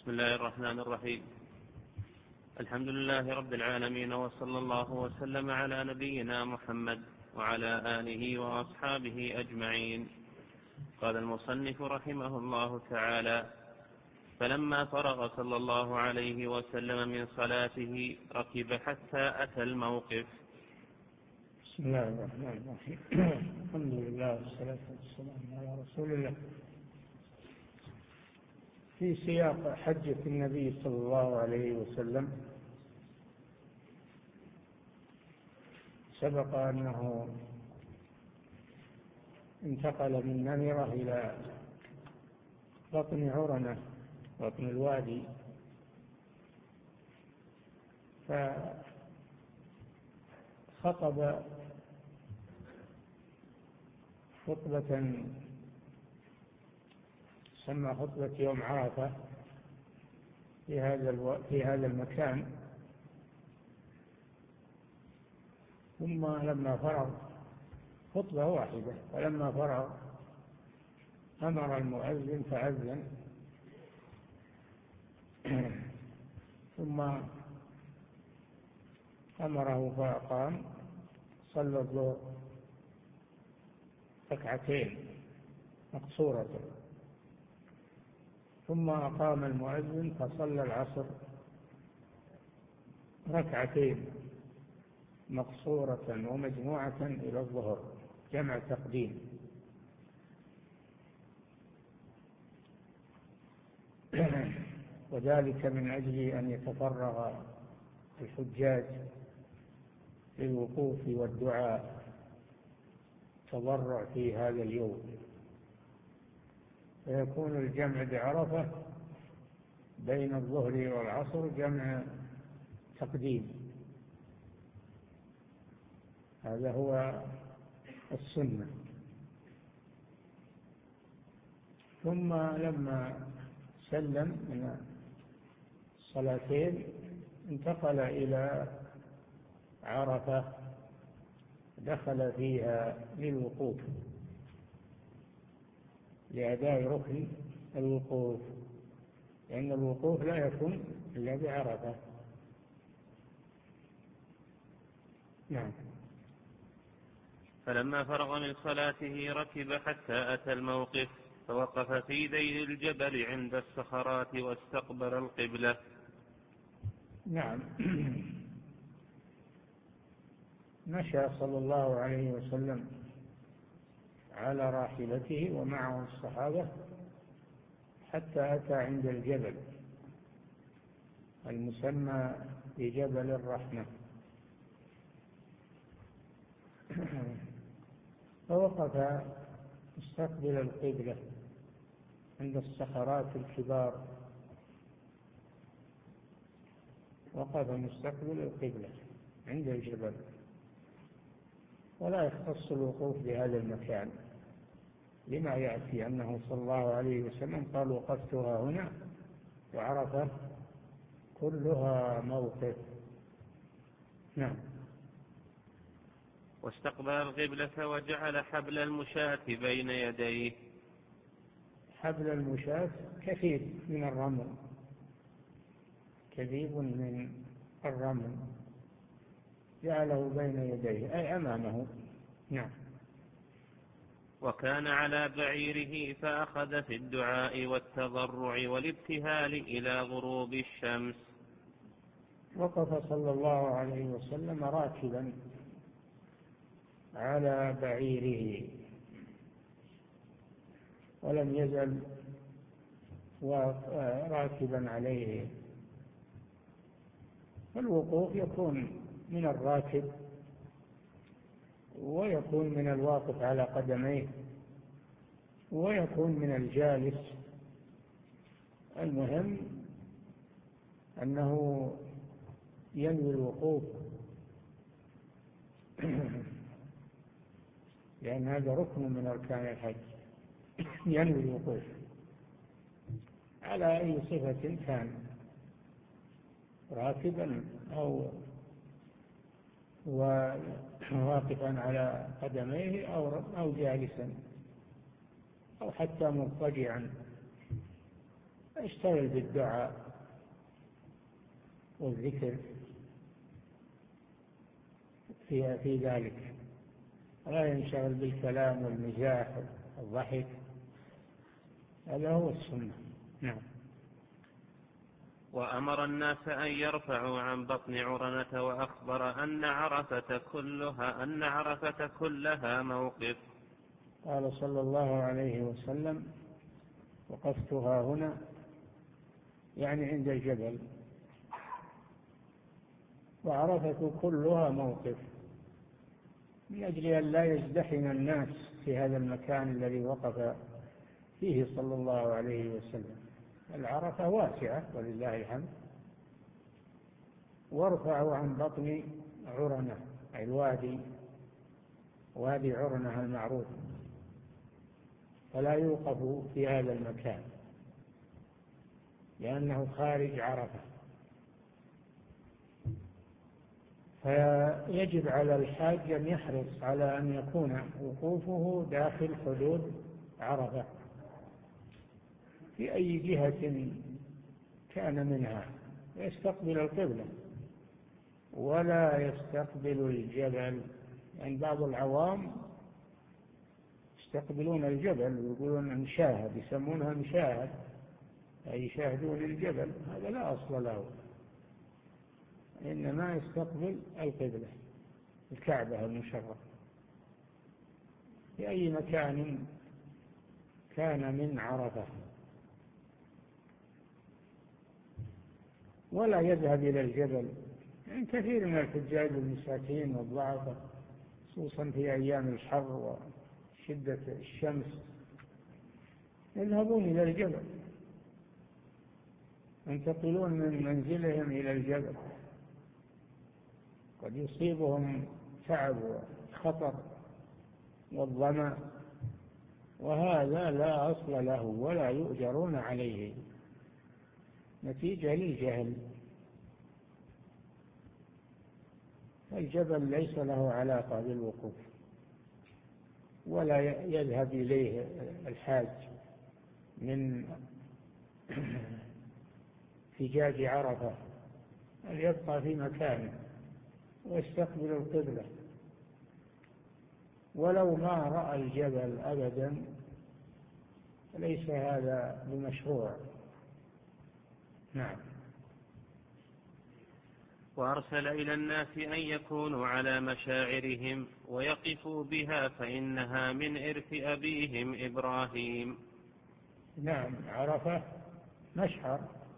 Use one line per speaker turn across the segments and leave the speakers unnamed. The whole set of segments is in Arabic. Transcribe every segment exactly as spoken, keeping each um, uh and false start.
بسم الله الرحمن الرحيم. الحمد لله رب العالمين، وصلى الله وسلم على نبينا محمد وعلى آله وأصحابه أجمعين. قال المصنف رحمه الله تعالى: فلما فرغ صلى الله عليه وسلم من صلاته ركب حتى أتى الموقف.
بسم الله الرحمن الرحيم. الحمد لله والصلاة والسلام على رسول الله. في سياق حجة النبي صلى الله عليه وسلم سبق أنه انتقل من نمرة إلى بطن عرنة، بطن الوادي، فخطب خطبة سمى خطبة يوم عرفة في هذا الو... في هذا المكان. ثم لما فرغ خطبة واحدة، فلما فرغ أمر المؤذن فأذن، ثم أمره فأقام، صلى الظهر ركعتين مقصورة، ثم أقام المؤذن فصلى العصر ركعتين مقصورة ومجموعة إلى الظهر، جمع تقديم. وذلك من أجل أن يتفرغ الحجاج للوقوف والدعاء تضرع في هذا اليوم، فيكون الجمع بعرفة بين الظهر والعصر جمع تقديم. هذا هو السنة. ثم لما سلم من الصلاتين انتقل إلى عرفة، دخل فيها للوقوف لأداء ركن الوقوف، لأن الوقوف لا يكون إلا بعرفة. نعم.
فلما فرغ من صلاته ركب حتى أتى الموقف، فوقف في ذيل الجبل عند الصخرات واستقبل القبلة.
نعم. مشى صلى الله عليه وسلم على راحلته ومعه الصحابة حتى أتى عند الجبل المسمى بجبل الرحمة، فوقف مستقبل القبلة عند الصخرات الكبار، وقف مستقبل القبلة عند الجبل. ولا يختص الوقوف بهذا المكان، لما يأتي أنه صلى الله عليه وسلم قال: وقفتها هنا، وعرفة كلها موقف. نعم.
واستقبل القبلة وجعل حبل المشاة بين يديه.
حبل المشاة كثير من الرمل، كثير من الرمل جعله بين يديه أي أمامه. نعم.
وكان على بعيره فأخذ في الدعاء والتضرع والابتهال إلى غروب الشمس.
وقف صلى الله عليه وسلم راكبا على بعيره، ولم يزل راكبا عليه. الوقوف يكون من الراكب ويكون من الواقف على قدميه ويكون من الجالس. المهم أنه ينوي الوقوف، لأن هذا ركن من أركان الحج، ينوي الوقوف على أي صفة كان، راكبا أو واقفا على قدميه أو أو جالسا أو حتى مضطجعا، اشتغل بالدعاء والذكر في في ذلك، لا ينشغل بالكلام والمزاح والضحك، هذا هو السنة. نعم.
وأمر الناس أن يرفعوا عن بطن عرنة، وأخبر أن عرفة كلها أن عرفة كلها موقف.
قال صلى الله عليه وسلم: وقفتها هنا، يعني عند الجبل، وعرفة كلها موقف، من أجل أن لا يزدحم الناس في هذا المكان الذي وقف فيه صلى الله عليه وسلم. العرفة واسعة ولله الحمد. وارفعوا عن بطن عرنة، أي الوادي، وادي عرنة المعروف، فلا يوقف في هذا المكان لأنه خارج عرفة. فيجب على الحاج أن يحرص على أن يكون وقوفه داخل حدود عرفة في أي جهة كان منها، يستقبل القبلة ولا يستقبل الجبل. يعني بعض العوام يستقبلون الجبل ويقولون نشاهد، يسمونها نشاهد، أي يشاهدون الجبل، هذا لا أصل له، إنما يستقبل القبلة، الكعبة المشرفة، في أي مكان كان من عرفة، ولا يذهب إلى الجبل. يعني كثير من الحجاج والمساكين والضعفاء، خصوصا في أيام الحر وشدة الشمس، يذهبون إلى الجبل، ينتقلون من منزلهم إلى الجبل، قد يصيبهم تعب وخطر والظمأ، وهذا لا أصل له ولا يؤجرون عليه، نتيجة للجهل. الجبل ليس له علاقة بالوقوف، ولا يذهب إليه الحاج من حجاج عرفة، بل يبقى في مكانه ويستقبل القبلة، ولو ما رأى الجبل أبدا ليس هذا بمشروع. نعم.
وأرسل إلى الناس أن يكونوا على مشاعرهم ويقفوا بها، فإنها من إرث أبيهم إبراهيم.
نعم، عرفة مشعر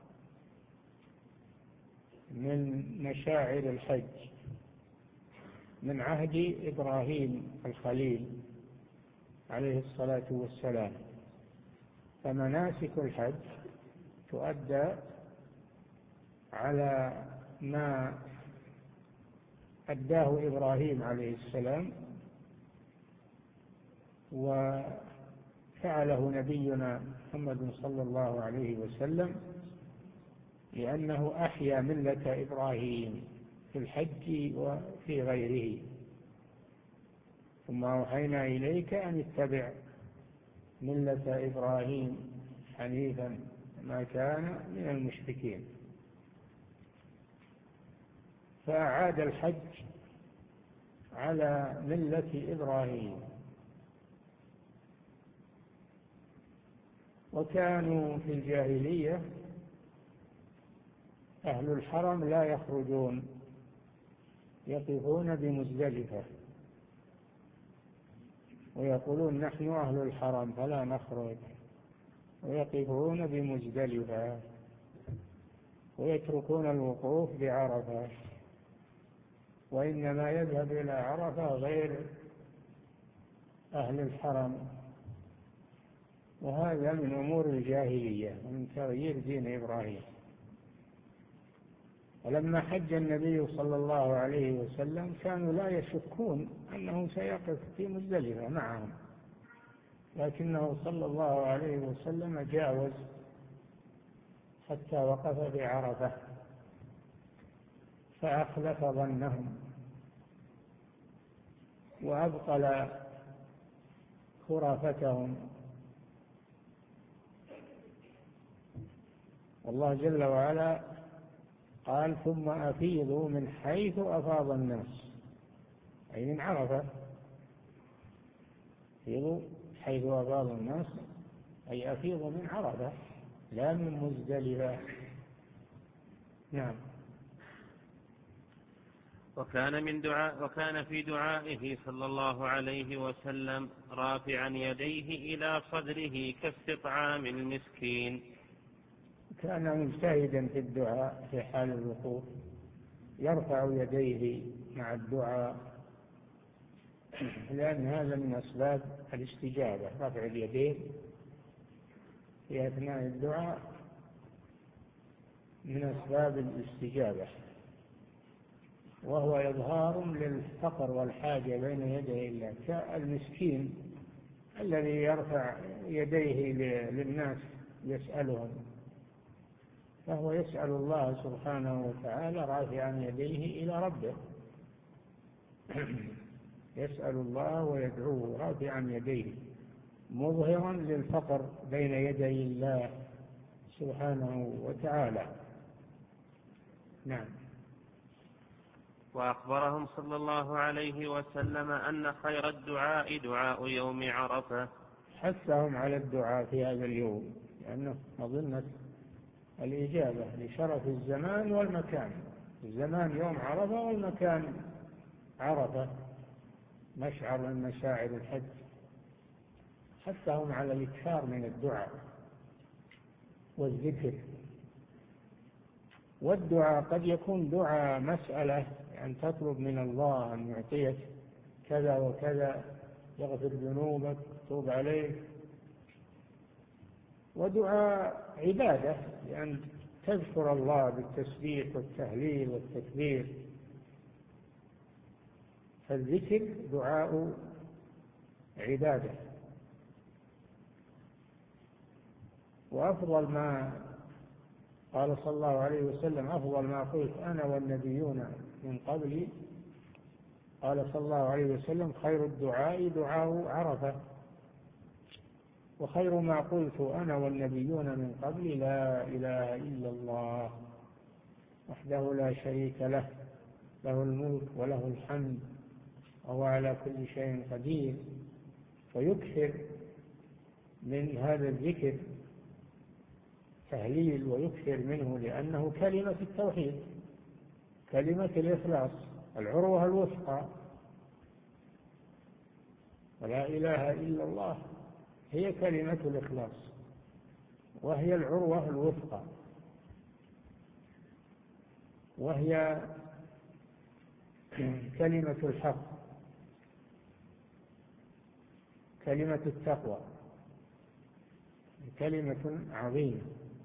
من مشاعر الحج من عهد إبراهيم الخليل عليه الصلاة والسلام، فمناسك الحج تؤدى على ما أداه إبراهيم عليه السلام، وفعله نبينا محمد صلى الله عليه وسلم، لأنه أحيا ملة إبراهيم في الحج وفي غيره. ثم أوحينا إليك أن اتبع ملة إبراهيم حنيفا ما كان من المشركين. فأعاد الحج على ملة إبراهيم. وكانوا في الجاهلية أهل الحرم لا يخرجون، يقفون بمزدلفة ويقولون نحن أهل الحرم فلا نخرج، ويقفون بمزدلفة ويتركون الوقوف بعرفة، وإنما يذهب إلى عرفة غير أهل الحرم. وهذا من أمور الجاهلية ومن تغيير دين إبراهيم. ولما حج النبي صلى الله عليه وسلم كانوا لا يشكون أنه سيقف في مزدلفة معهم، لكنه صلى الله عليه وسلم جاوز حتى وقف بعرفة، فأخلف ظنهم وأبطل خرافتهم. والله جل وعلا قال ثم أفيضوا من حيث أفاض الناس، أي من عرفة. أفيضوا حيث أفاض الناس أي أفيضوا من عرفة لا من مزدلفة. نعم.
وكان من دعاء وكان في دعائه صلى الله عليه وسلم رافعا يديه إلى صدره كاستطعام المسكين.
كان مجتهدا في الدعاء في حال الوقوف، يرفع يديه مع الدعاء، لأن هذا من أسباب الاستجابة، رفع اليدين في أثناء الدعاء من أسباب الاستجابة، وهو إظهار للفقر والحاجة بين يدي الله، كالمسكين الذي يرفع يديه للناس يسألهم، فهو يسأل الله سبحانه وتعالى رافعا يديه إلى ربه، يسأل الله ويدعوه رافعا يديه مظهرا للفقر بين يدي الله سبحانه وتعالى. نعم.
وأخبرهم صلى الله عليه وسلم أن خير الدعاء دعاء يوم عرفة.
حثهم على الدعاء في هذا اليوم لأنه مظنة الإجابة لشرف الزمان والمكان. الزمان يوم عرفة والمكان عرفة، مشعر من مشاعر الحج. حثهم على الإكثار من الدعاء والذكر. والدعاء قد يكون دعاء مسألة، أن تطلب من الله أن يعطيك كذا وكذا، يغفر ذنوبك، يتوب عليك. ودعاء عبادة، لأن تذكر الله بالتسبيح والتهليل والتكبير. فالذكر دعاء عبادة. وأفضل ما قال صلى الله عليه وسلم أفضل ما قلت أنا والنبيون من قبلي، قال صلى الله عليه وسلم خير الدعاء دعاء عرفة، وخير ما قلت أنا والنبيون من قبلي لا إله إلا الله وحده لا شريك له، له الملك وله الحمد وهو على كل شيء قدير. ويكثر من هذا الذكر تهليل، ويكثر منه لأنه كلمة التوحيد، كلمة الإخلاص، العروة الوثقى. ولا إله إلا الله هي كلمة الإخلاص، وهي العروة الوثقى، وهي كلمة الحق، كلمة التقوى، كلمة عظيمة.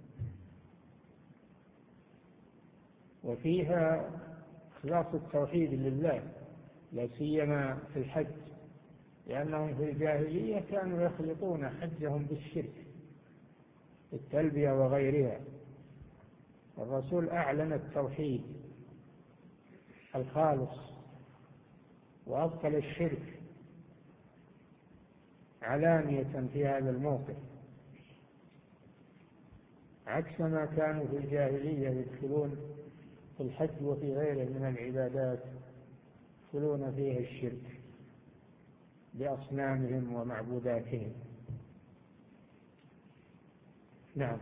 وفيها إخلاص التوحيد لله، لا سيما في الحج، لأنهم في الجاهلية كانوا يخلطون حجهم بالشرك، التلبية وغيرها. الرسول أعلن التوحيد الخالص وأبطل الشرك علانية في هذا الموقف، عكس ما كانوا في الجاهلية يدخلون في الحج وفي غيره من العبادات يدخلون فيها الشرك بأصنامهم ومعبوداتهم. نعم.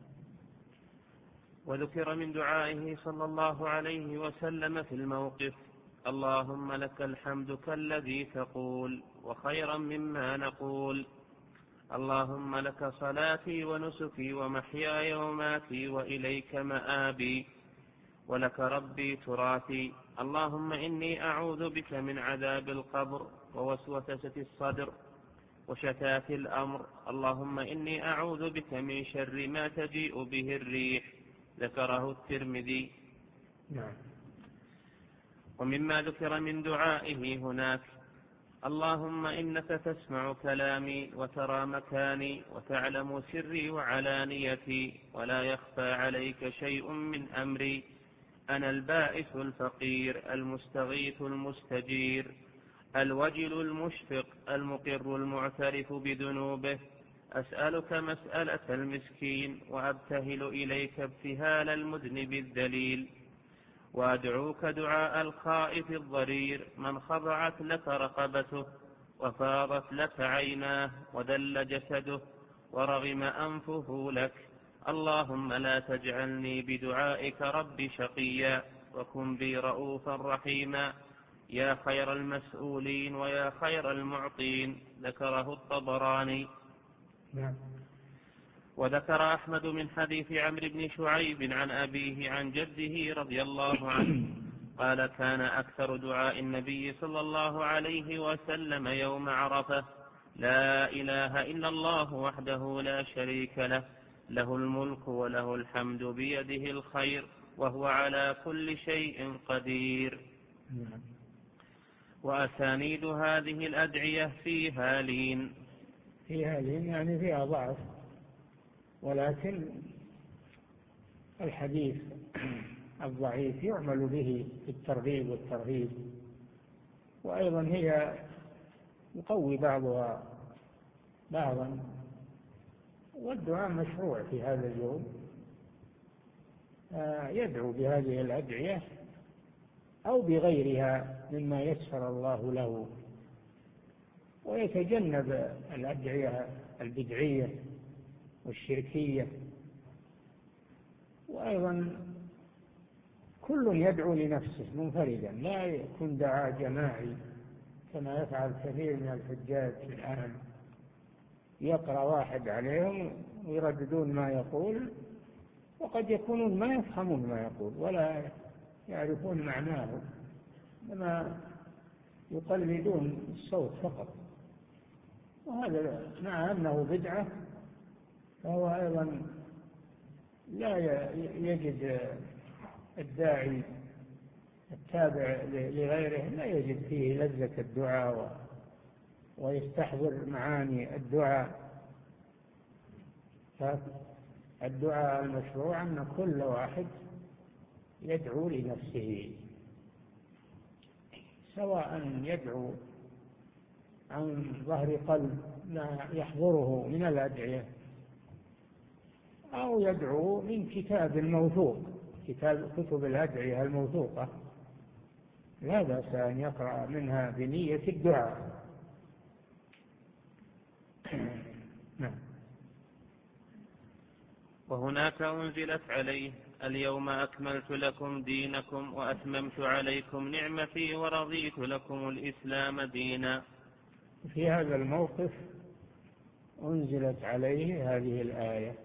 وذكر من دعائه صلى الله عليه وسلم في الموقف اللهم لك الحمد كالذي تقول وخيرا مما نقول، اللهم لك صلاتي ونسكي ومحياي وماتي وإليك مآبي، ولك ربي تراثي، اللهم إني أعوذ بك من عذاب القبر ووسوسة الصدر وشتات الأمر، اللهم إني أعوذ بك من شر ما تجيء به الريح. ذكره الترمذي.
نعم.
ومما ذكر من دعائه هناك اللهم إنك تسمع كلامي وترى مكاني وتعلم سري وعلانيتي ولا يخفى عليك شيء من أمري، أنا البائس الفقير المستغيث المستجير الوجل المشفق المقر المعترف بذنوبه أسألك مسألة المسكين وأبتهل إليك ابتهال المذنب الذليل، وأدعوك دعاء الخائف الضرير من خضعت لك رقبته وفاضت لك عيناه وذل جسده ورغم أنفه لك. اللهم لا تجعلني بدعائك رب شقيا، وكن بي رؤوفا رحيما، يا خير المسؤولين ويا خير المعطين. ذكره الطبراني.
نعم.
وذكر أحمد من حديث عمرو بن شعيب عن أبيه عن جده رضي الله عنه قال: كان أكثر دعاء النبي صلى الله عليه وسلم يوم عرفة: لا إله إلا الله وحده لا شريك له، له الملك وله الحمد بيده الخير وهو على كل شيء قدير. وأسانيد هذه الأدعية فيها لين.
فيها لين يعني فيها ضعف، ولكن الحديث الضعيف يعمل به في الترغيب والترهيب، وأيضا هي يقوي بعضها بعضا. والدعاء مشروع في هذا اليوم، يدعو بهذه الأدعية أو بغيرها مما يسر الله له، ويتجنب الأدعية البدعية والشركية. وأيضا كل يدعو لنفسه منفردا، لا يكون دعاء جماعي كما يفعل كثير من الحجاج الآن، يقرأ واحد عليهم ويرددون ما يقول، وقد يكونون ما يفهمون ما يقول ولا يعرفون معناه، إنما يقلدون الصوت فقط. وهذا مع أنه بدعة فهو أيضا لا يجد الداعي التابع لغيره لا يجد فيه لذة الدعاء ويستحضر معاني الدعاء. فالدعاء المشروع أن كل واحد يدعو لنفسه، سواء يدعو عن ظهر قلب ما يحضره من الأدعية، أو يدعو من كتاب موثوق، كتاب كتب الأدعية الموثوقة لا بأس أن يقرأ منها بنية الدعاء. نعم.
وهناك أنزلت عليه: اليوم أكملت لكم دينكم وأتممت عليكم نعمتي ورضيت لكم الإسلام دينا.
في هذا الموقف أنزلت عليه هذه الآية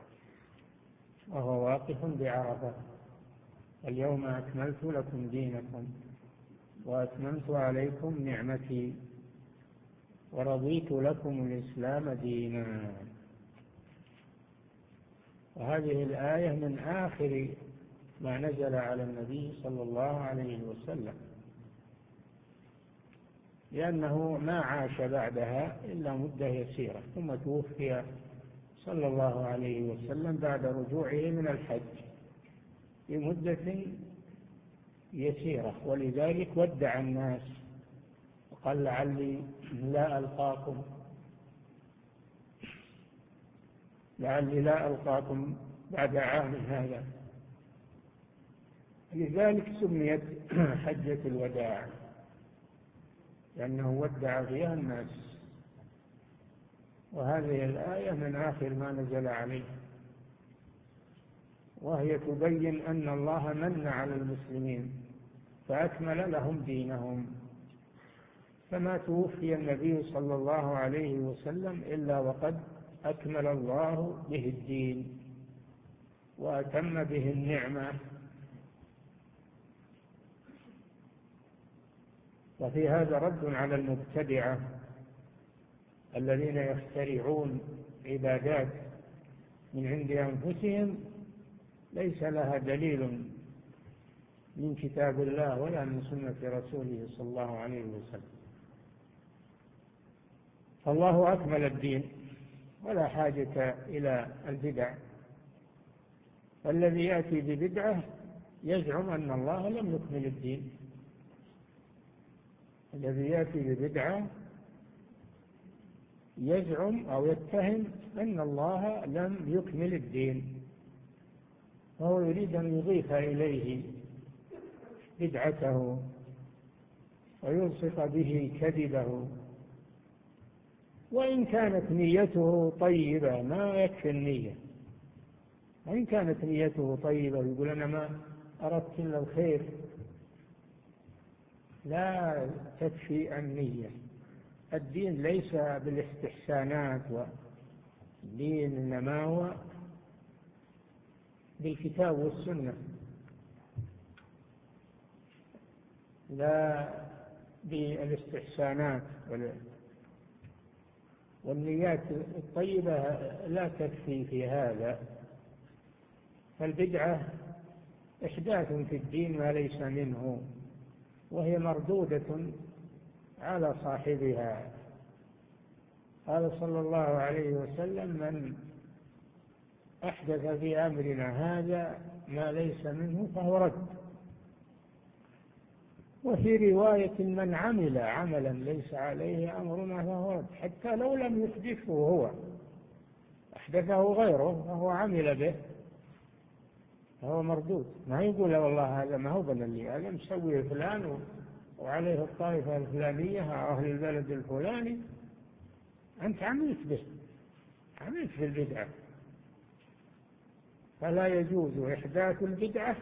وهو واقف بعرفة: اليوم أكملت لكم دينكم وأتممت عليكم نعمتي ورضيت لكم الإسلام دينا. وهذه الآية من آخر ما نزل على النبي صلى الله عليه وسلم، لأنه ما عاش بعدها إلا مدة يسيرة، ثم توفي صلى الله عليه وسلم بعد رجوعه من الحج بمدة يسيرة، ولذلك ودع الناس وقال: لعلي لا ألقاكم لعلي لا ألقاكم بعد عام هذا. لذلك سميت حجة الوداع، لأنه ودع فيها الناس. وهذه الآية من آخر ما نزل عليه، وهي تبين أن الله من على المسلمين فأكمل لهم دينهم، فما توفي النبي صلى الله عليه وسلم إلا وقد أكمل الله به الدين وأتم به النعمة. وفي هذا رد على المبتدعة الذين يخترعون عبادات من عند أنفسهم ليس لها دليل من كتاب الله ولا من سنة رسوله صلى الله عليه وسلم. فالله أكمل الدين ولا حاجة إلى البدع، والذي يأتي ببدعة يزعم أن الله لم يكمل الدين. الذي يأتي ببدعة يزعم أو يتهم أن الله لم يكمل الدين، فهو يريد أن يضيف إليه بدعته ويلصق به كذبه، وإن كانت نيته طيبة ما يكفي النية، وإن كانت نيته طيبة يقول أنا ما أردت إلا الخير، لا تكفي النية. الدين ليس بالاستحسانات، والدين إنما هو بالكتاب والسنة، لا بالاستحسانات، والنيات الطيبة لا تكفي في هذا. فالبدعة إحداث في الدين ما ليس منه، وهي مردودة على صاحبها. قال صلى الله عليه وسلم: من أحدث في أمرنا هذا ما ليس منه فهو رد. وفي رواية: من عمل عملا ليس عليه أمرنا فهو رد. حتى لو لم يحدثه هو، أحدثه غيره فهو عمل به، فهو مردود. ما يقول والله هذا ما هو بنلي، هذا مسوي فلان وعليه الطائفة الفلانية أهل البلد الفلاني، أنت عملت به، عملت في البدعة. فلا يجوز إحداث البدعة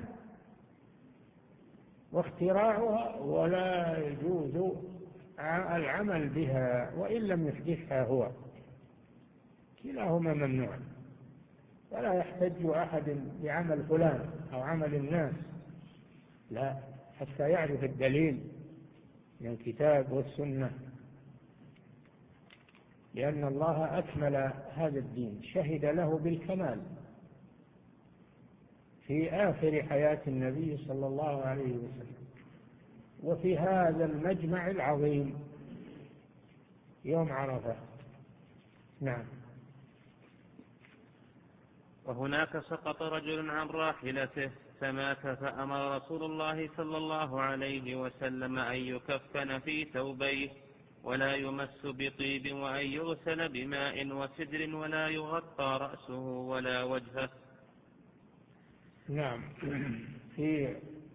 واختراعها، ولا يجوز العمل بها وإن لم يحدثها هو، كلاهما ممنوع. ولا يحتج أحد بعمل فلان أو عمل الناس، لا، حتى يعرف الدليل من الكتاب والسنة، لأن الله أكمل هذا الدين، شهد له بالكمال في آخر حياة النبي صلى الله عليه وسلم، وفي هذا المجمع العظيم يوم عرفة. نعم.
وهناك سقط رجل عن راحلته فمات، فأمر رسول الله صلى الله عليه وسلم أن يكفن في ثوبيه ولا يمس بطيب، وأن يغسل بماء وسدر ولا يغطى رأسه ولا وجهه.
نعم. في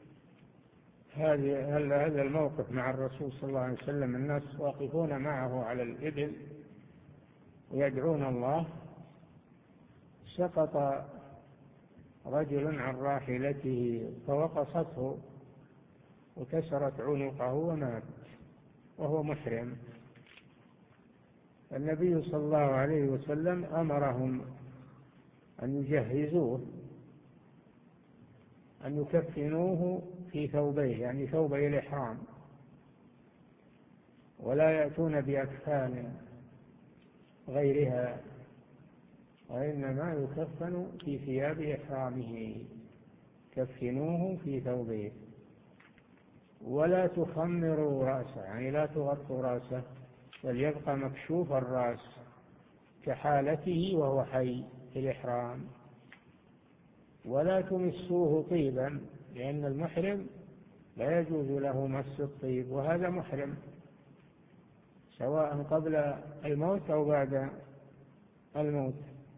هذا الموقف مع الرسول صلى الله عليه وسلم الناس واقفون معه على الإبل ويدعون الله، سقط رجل عن راحلته فوقصته وكسرت عنقه ومات وهو محرم. النبي صلى الله عليه وسلم أمرهم أن يجهزوه، أن يكفنوه في ثوبيه، يعني ثوبي الإحرام، ولا يأتون بأكفان غيرها، وإنما يكفن في ثياب إحرامه. كفنوه في ثوبيه ولا تخمروا رأسه، يعني لا تغطوا رأسه، بل يبقى مكشوف الرأس كحالته وهو حي في الإحرام. ولا تمسوه طيبا، لأن المحرم لا يجوز له مس الطيب، وهذا محرم سواء قبل الموت أو بعد الموت.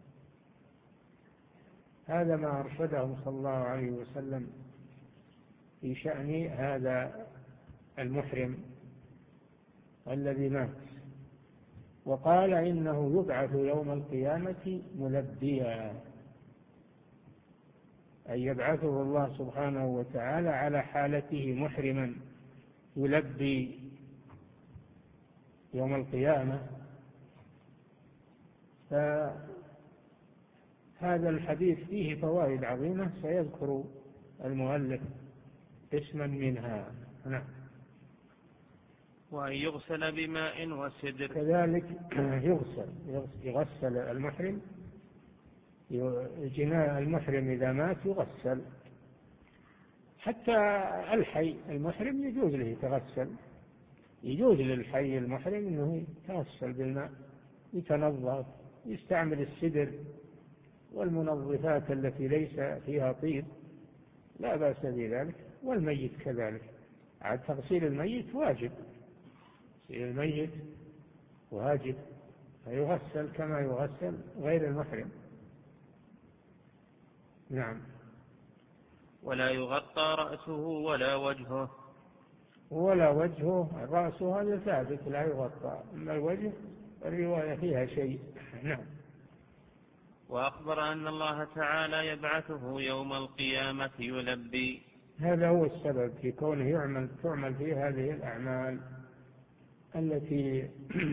هذا ما أرشدهم صلى الله عليه وسلم في شأن هذا المحرم الذي مات. وقال إنه يبعث يوم القيامة ملبيا، أي يبعثه الله سبحانه وتعالى على حالته محرما يلبي يوم القيامة. فهذا الحديث فيه فوائد عظيمة سيذكر المؤلف اسما منها. نعم.
وأن يغسل بماء وسدر، كذلك
يغسل يغسل المحرم، جناء المحرم إذا مات يغسل، حتى الحي المحرم يجوز له يتغسل، يجوز للحي المحرم أنه يتغسل بالماء، يتنظف، يستعمل السدر والمنظفات التي ليس فيها طيب، لا بأس بذلك. والميت كذلك، عاد تغسيل الميت واجب، تغسيل الميت واجب فيغسل كما يغسل غير المحرم. نعم.
ولا يغطى رأسه ولا وجهه.
ولا وجهه، الرأس هذا ثابت لا يغطى، أما الوجه الرواية فيها شيء. نعم.
وأخبر أن الله تعالى يبعثه يوم القيامة يلبي.
هذا هو السبب في كونه يعمل تعمل فيه هذه الأعمال التي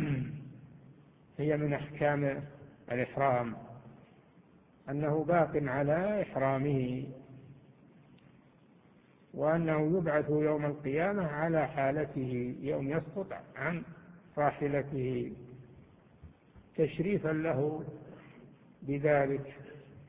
هي من أحكام الإحرام، أنه باق على إحرامه، وأنه يبعث يوم القيامة على حالته يوم يسقط عن راحلته تشريفا له بذلك.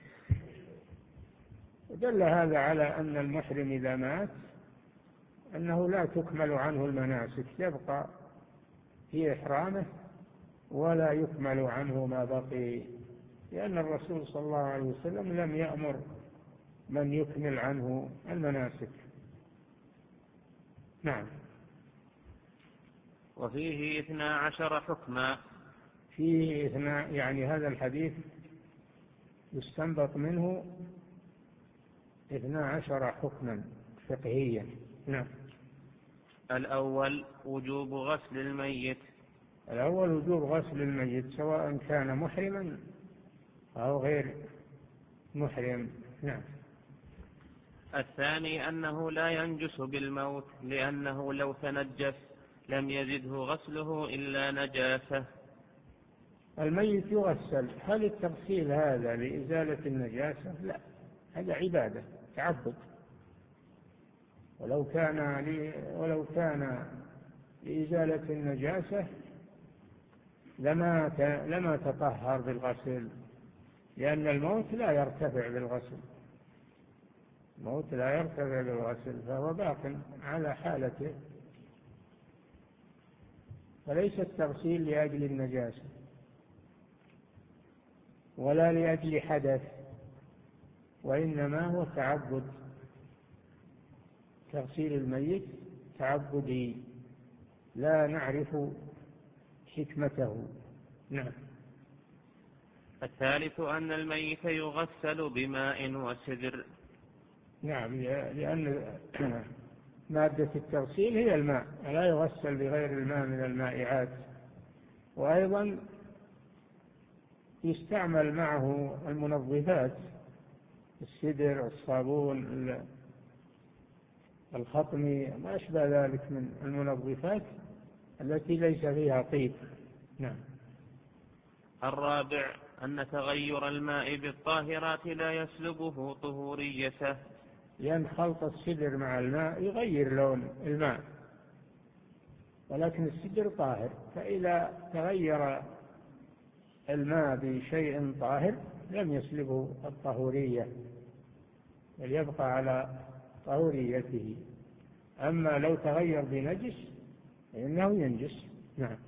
ودل هذا على أن المحرم إذا مات أنه لا تكمل عنه المناسك، يبقى في إحرامه ولا يكمل عنه ما بقي، لأن الرسول صلى الله عليه وسلم لم يأمر من يكمل عنه المناسك. نعم.
وفيه اثنا عشر حكما.
فيه اثنا يعني هذا الحديث يستنبط منه اثنا عشر حكما فقهيا. نعم.
الأول وجوب غسل الميت.
الأول وجوب غسل الميت سواء كان محرما أو غير محرم. نعم.
الثاني أنه لا ينجس بالموت، لأنه لو تنجس لم يزده غسله إلا نجاسة.
الميت يغسل، هل التغسيل هذا لإزالة النجاسة؟ لا، هذا عبادة تعبد، ولو كان ولو كان لإزالة النجاسة لما لما تطهر بالغسل، لأن الموت لا يرتفع بالغسل، الموت لا يرتفع بالغسل، فهو باق على حالته، فليس التغسيل لأجل النجاسة ولا لأجل حدث، وإنما هو تعبد. تغسيل الميت تعبدي لا نعرف حكمته. نعم.
الثالث أن الميت يغسل بماء وسدر.
نعم، لأن مادة التغسيل هي الماء، لا يغسل بغير الماء من المائعات، وأيضا يستعمل معه المنظفات، السدر، الصابون، الخطمي، ما أشبه ذلك من المنظفات التي ليس فيها طيب. نعم.
الرابع أن تغير الماء بالطاهرات لا يسلبه طهوريته،
لأن خلط السدر مع الماء يغير لون الماء، ولكن السدر طاهر، فإذا تغير الماء بشيء طاهر لم يسلبه الطهورية، بل يبقى على طهوريته. أما لو تغير بنجس فإنه ينجس. نعم.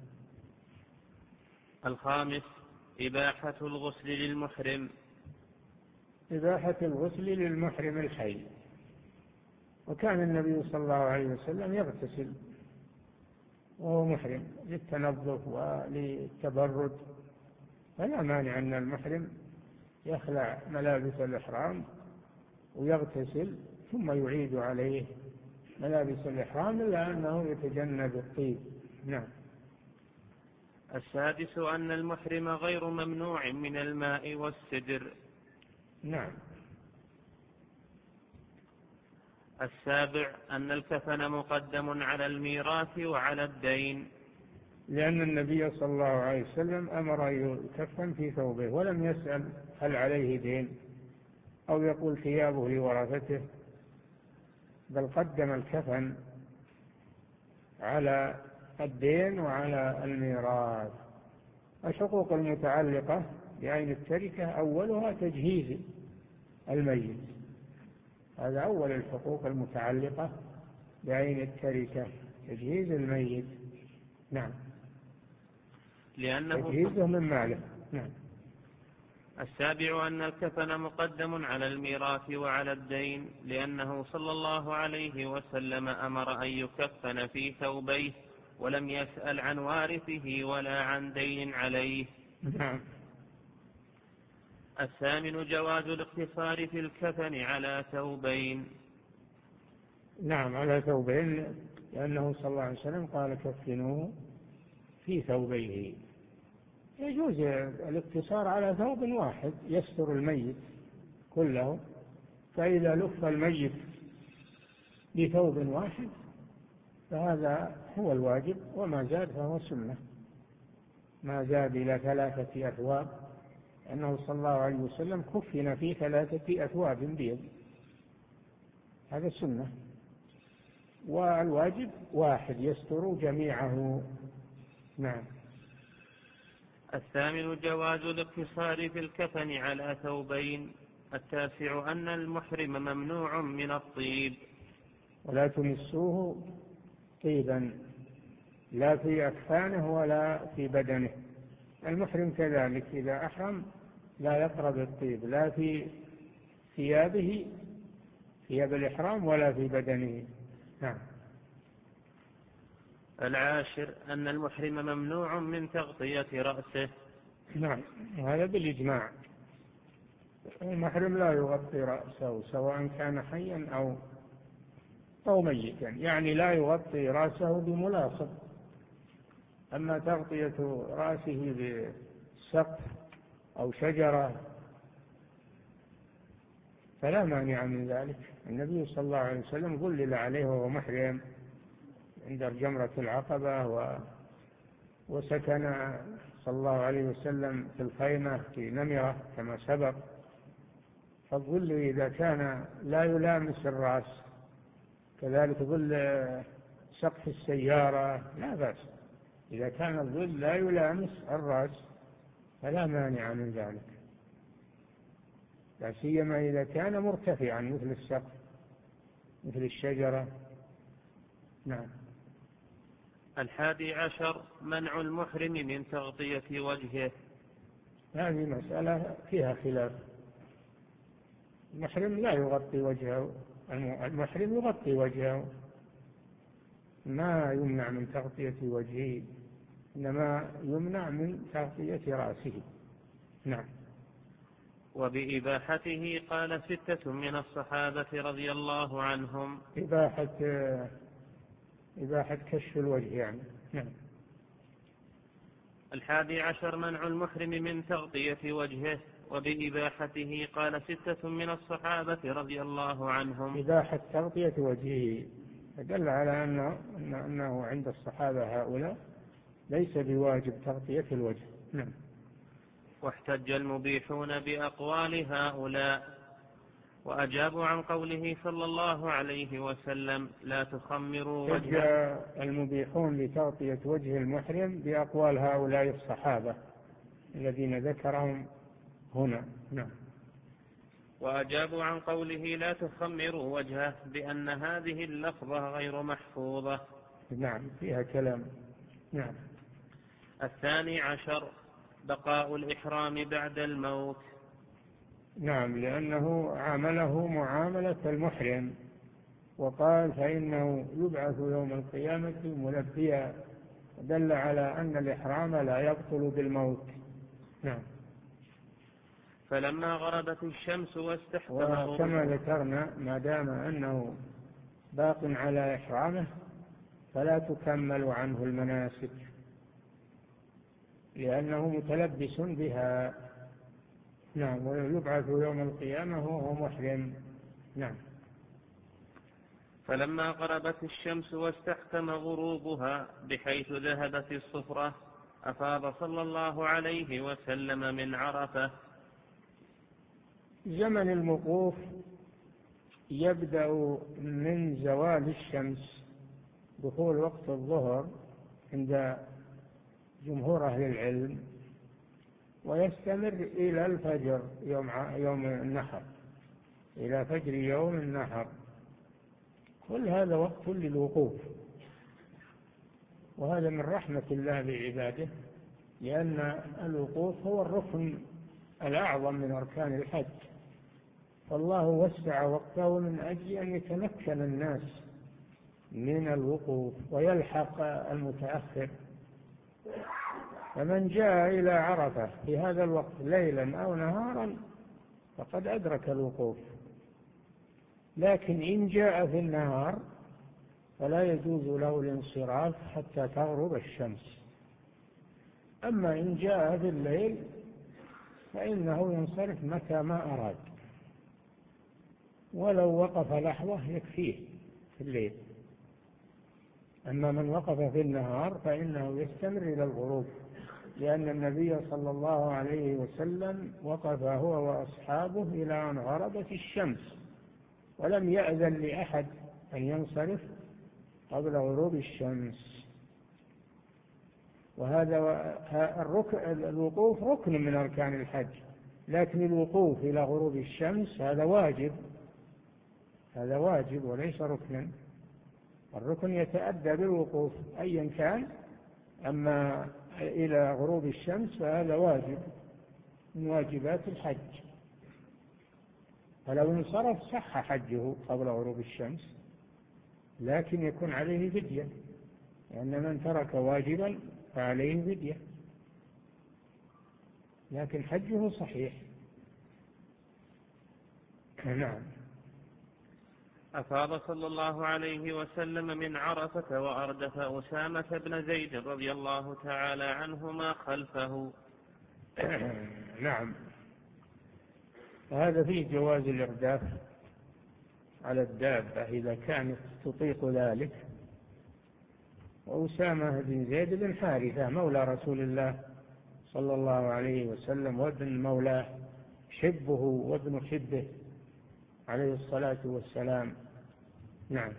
الخامس إباحة الغسل للمحرم.
إباحة الغسل للمحرم الحي، وكان النبي صلى الله عليه وسلم يغتسل وهو محرم للتنظف وللتبرد، فلا مانع أن المحرم يخلع ملابس الإحرام ويغتسل ثم يعيد عليه ملابس الإحرام، إلا أنه يتجنب الطيب. نعم.
السادس أن المحرم غير ممنوع من الماء والسدر.
نعم.
السابع أن الكفن مقدم على الميراث وعلى الدين،
لأن النبي صلى الله عليه وسلم أمر أن يكفن في ثوبه ولم يسأل هل عليه دين أو يقول ثيابه لورثته، بل قدم الكفن على الدين وعلى الميراث. الحقوق المتعلقة بعين التركة أولها تجهيز الميت، هذا أول الحقوق المتعلقة بعين التركة، تجهيز الميت. نعم.
لأنه
تجهيزه من ماله. نعم.
السابع أن الكفن مقدم على الميراث وعلى الدين، لأنه صلى الله عليه وسلم أمر أن يكفن في ثوبيه ولم يسأل عن وارثه ولا عن دين عليه.
نعم.
الثامن جواز الاقتصار في الكفن على ثوبين.
نعم على ثوبين، لأنه صلى الله عليه وسلم قال كفنوه في ثوبيه. يجوز الاقتصار على ثوب واحد يستر الميت كله، فإذا لف الميت بثوب واحد فهذا هو الواجب، وما زاد فهو سنة. ما زاد إلى ثلاثة أثواب، أنه صلى الله عليه وسلم كفن في ثلاثة أثواب بيض، هذا سنة. والواجب واحد يستر جميعه. نعم.
الثامن جواز الاقتصار في الكفن على ثوبين. التاسع أن المحرم ممنوع من الطيب.
ولا تمسوه طيبا لا في أكفانه ولا في بدنه. المحرم كذلك إذا أحرم لا يقرب الطيب لا في ثيابه ثياب الإحرام ولا في بدنه. نعم.
العاشر أن المحرم ممنوع من تغطية رأسه.
نعم هذا بالإجماع. المحرم لا يغطي رأسه سواء كان حيا أو أو ميتا، يعني لا يغطي رأسه بملاصق. أما تغطية رأسه بسقف أو شجرة فلا مانع من ذلك. النبي صلى الله عليه وسلم ظلل عليه وهو محرم عند جمرة العقبة، و... وسكن صلى الله عليه وسلم في الخيمة في نمرة كما سبق. فالظل إذا كان لا يلامس الرأس، كذلك ظل سقف السيارة لا بأس. إذا كان الظل لا يلامس الرأس فلا مانع من ذلك، لا سيما إذا كان مرتفعا مثل السقف مثل الشجرة. نعم.
الحادي عشر منع المحرم من تغطية وجهه.
هذه مسألة فيها خلاف. المحرم لا يغطي وجهه، المحرم يغطي وجهه، ما يمنع من تغطية وجهه، إنما يمنع من تغطية رأسه. نعم.
وبإباحته قال ستة من الصحابة رضي الله عنهم.
إباحة إباحة كشف الوجه يعني. نعم.
الحادي عشر منع المحرم من تغطية وجهه. وبإباحته قال ستة من الصحابة رضي الله عنهم.
إباحة تغطية وجهه دل على أنه, أنه عند الصحابة هؤلاء ليس بواجب تغطية الوجه. نعم.
واحتج المبيحون بأقوال هؤلاء وأجابوا عن قوله صلى الله عليه وسلم لا تخمروا وجهه.
المبيحون لتغطية وجه المحرم بأقوال هؤلاء الصحابة الذين ذكرهم هنا. نعم.
وأجابوا عن قوله لا تخمروا وجهه بأن هذه اللفظة غير محفوظة.
نعم فيها كلام. نعم.
الثاني عشر بقاء الإحرام بعد الموت.
نعم لأنه عامله معاملة المحرم، وقال فإنه يبعث يوم القيامة ملبيا، دل على أن الإحرام لا يبطل بالموت. نعم.
فلما غربت الشمس واستحكم
وكما ذكرنا ما دام أنه باق على إحرامه فلا تكمل عنه المناسك لأنه متلبس بها. نعم. ويبعث يوم القيامة وهو محرم. نعم.
فلما غربت الشمس واستحكم غروبها بحيث ذهبت الصفرة أفاض صلى الله عليه وسلم من عرفة.
زمن الوقوف يبدأ من زوال الشمس دخول وقت الظهر عند جمهور أهل العلم، ويستمر إلى الفجر يوم يوم النحر، إلى فجر يوم النحر. كل هذا وقت للوقوف، وهذا من رحمة الله بعباده، لأن الوقوف هو الركن الأعظم من أركان الحج، فالله وسع وقته من أجل أن يتمكن الناس من الوقوف ويلحق المتأخر. فمن جاء إلى عرفة في هذا الوقت ليلا أو نهارا فقد أدرك الوقوف، لكن إن جاء في النهار فلا يجوز له الانصراف حتى تغرب الشمس. أما إن جاء في الليل فإنه ينصرف متى ما أراد، ولو وقف لحظة يكفيه في الليل. أما من وقف في النهار فإنه يستمر إلى الغروب، لأن النبي صلى الله عليه وسلم وقف هو وأصحابه إلى أن غربت الشمس، ولم يأذن لأحد أن ينصرف قبل غروب الشمس. وهذا الوقوف ركن من أركان الحج، لكن الوقوف إلى غروب الشمس هذا واجب، هذا واجب وليس ركنا. الركن يتأدى بالوقوف أيا كان، أما إلى غروب الشمس فهذا واجب من واجبات الحج. فلو انصرف صح حجه قبل غروب الشمس، لكن يكون عليه فدية، لأن من ترك واجبا فعليه فدية، لكن حجه صحيح. نعم.
أفاض صلى الله عليه وسلم من عرفة وأردف أسامة بن زيد رضي الله تعالى عنهما خلفه.
نعم. هذا فيه جواز الإرداف على الدابة إذا كانت تطيق ذلك. وأسامة بن زيد بن حارثة مولى رسول الله صلى الله عليه وسلم، وابن مولاه، حبه وابن حبه عليه الصلاة والسلام. نعم.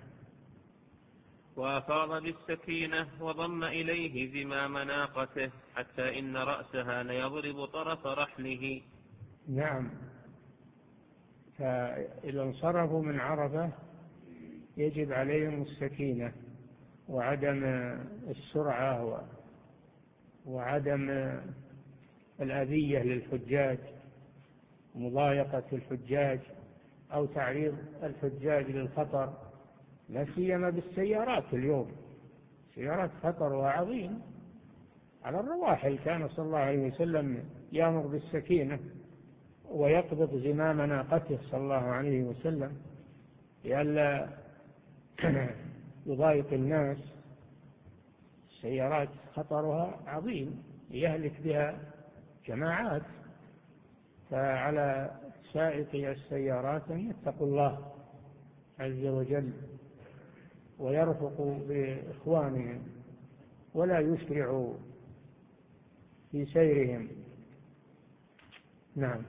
وأفاض بالسكينة وضم إليه زمام ناقته حتى إن رأسها ليضرب طرف رحله.
نعم. فإذا انصرفوا من عرفة يجب عليهم السكينة وعدم السرعة وعدم الأذية للحجاج، مضايقة الحجاج أو تعريض الحجاج للخطر، لا سيما بالسيارات اليوم. سيارات خطرها عظيم على الرواحل. كان صلى الله عليه وسلم يأمر بالسكينة ويقبض زمام ناقته صلى الله عليه وسلم لئلا يضايق الناس. السيارات خطرها عظيم يهلك بها جماعات، فعلى سائقي السيارات أن يتقوا الله عز وجل ويرفقوا بإخوانهم ولا يسرعوا في سيرهم. نعم.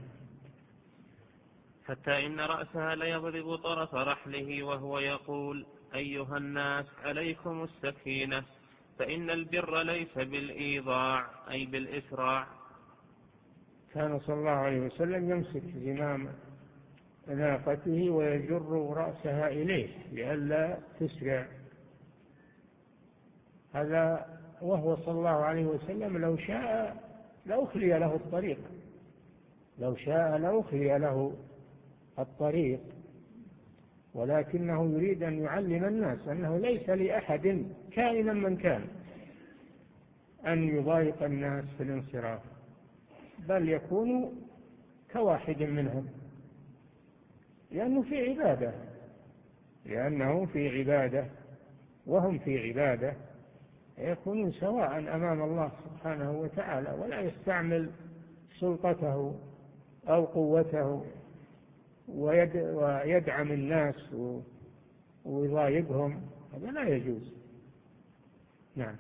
حتى إن رأسها ليضرب طرف رحله وهو يقول: أيها الناس عليكم السكينة، فإن البر ليس بالإيضاع أي بالإسراع.
كان صلى الله عليه وسلم يمسك زمام ناقته ويجر رأسها إليه لئلا تسرع. هذا وهو صلى الله عليه وسلم لو شاء لأخلي له الطريق، لو شاء لأخلي له الطريق، ولكنه يريد أن يعلم الناس أنه ليس لأحد كائنا من كان أن يضايق الناس في الانصراف، بل يكونوا كواحد منهم، لأنه في عبادة لأنه في عبادة وهم في عبادة، يكونون سواء أمام الله سبحانه وتعالى، ولا يستعمل سلطته أو قوته ويدعم الناس ويضايقهم، هذا لا يجوز. نعم.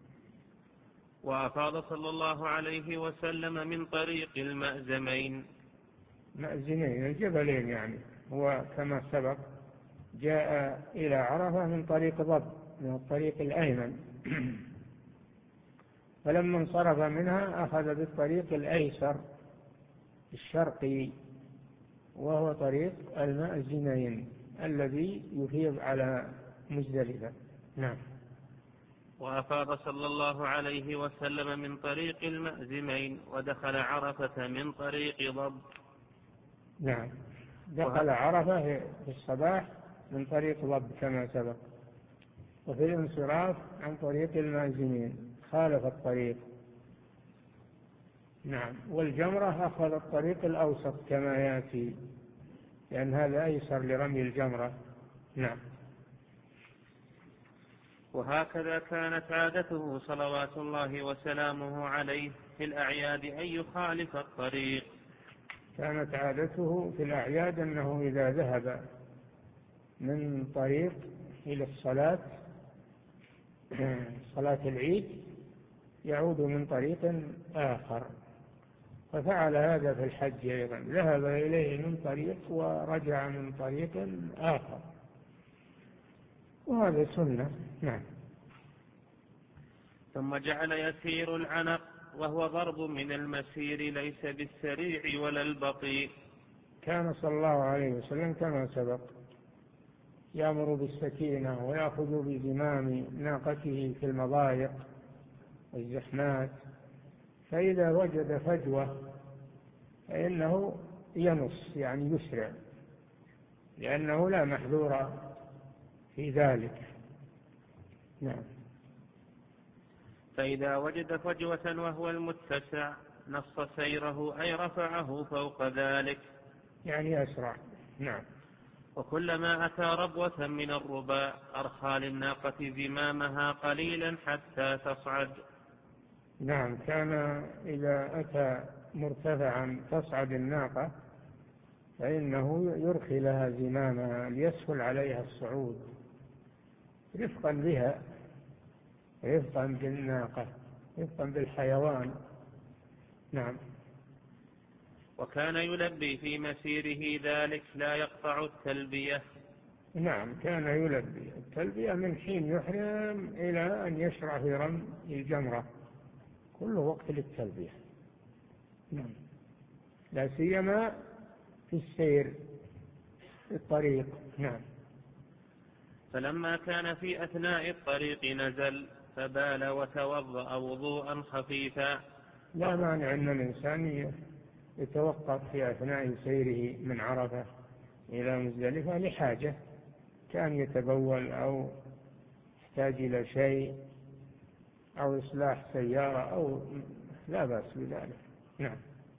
وأفاض صلى الله عليه وسلم من طريق المأزمين.
مأزمين الجبلين يعني، هو كما سبق جاء إلى عرفة من طريق ضب، من الطريق الأيمن فلما انصرف منها أخذ بالطريق الأيسر الشرقي، وهو طريق المأزمين الذي يفيض على مزدلفة. نعم.
وأفاض صلى الله عليه وسلم من طريق المأزمين ودخل عرفة من طريق ضب.
نعم. دخل عرفة في الصباح من طريق ضب كما سبق، وفي الانصراف عن طريق المأزمين خالف الطريق نعم. والجمرة أخذ الطريق الأوسط كما يأتي، لأن هذا أيسر لرمي الجمرة. نعم.
وهكذا كانت عادته صلوات الله وسلامه عليه في الأعياد أن يخالف الطريق.
كانت عادته في الأعياد أنه إذا ذهب من طريق إلى الصلاة صلاة العيد يعود من طريق آخر، ففعل هذا في الحج أيضا، ذهب إليه من طريق ورجع من طريق آخر، وهذا سنة. نعم.
ثم جعل يسير العنق، وهو ضرب من المسير ليس بالسريع ولا البطيء.
كان صلى الله عليه وسلم كما سبق يأمر بالسكينة ويأخذ بزمام ناقته في المضايق والزحمات، فإذا وجد فجوة فإنه ينص يعني يسرع، لأنه لا محذور في ذلك. نعم.
فإذا وجد فجوة وهو المتسع نص سيره أي رفعه فوق ذلك،
يعني أسرع. نعم.
وكلما أتى ربوة من الرباء أرخى للناقة زمامها قليلا حتى تصعد.
نعم. كان إذا أتى مرتفعا تصعد الناقة فإنه يرخي لها زمامها ليسهل عليها الصعود، رفقا بها، رفقا بالناقة، رفقا بالحيوان. نعم.
وكان يلبي في مسيره ذلك لا يقطع التلبية.
نعم. كان يلبي التلبية من حين يحرم إلى أن يشرع في رمي الجمرة، كله وقت للتلبية. نعم. لا سيما في السير في الطريق. نعم.
فلما كان في أثناء الطريق نزل فبال وتوضأ وضوءا خفيفا.
لا مانع أن الإنسان يتوقف في أثناء سيره من عرفة إلى مزدلفة لحاجة، كان يتبول أو يحتاج إلى شيء أو إصلاح سيارة أو لا بأس بذلك. نعم.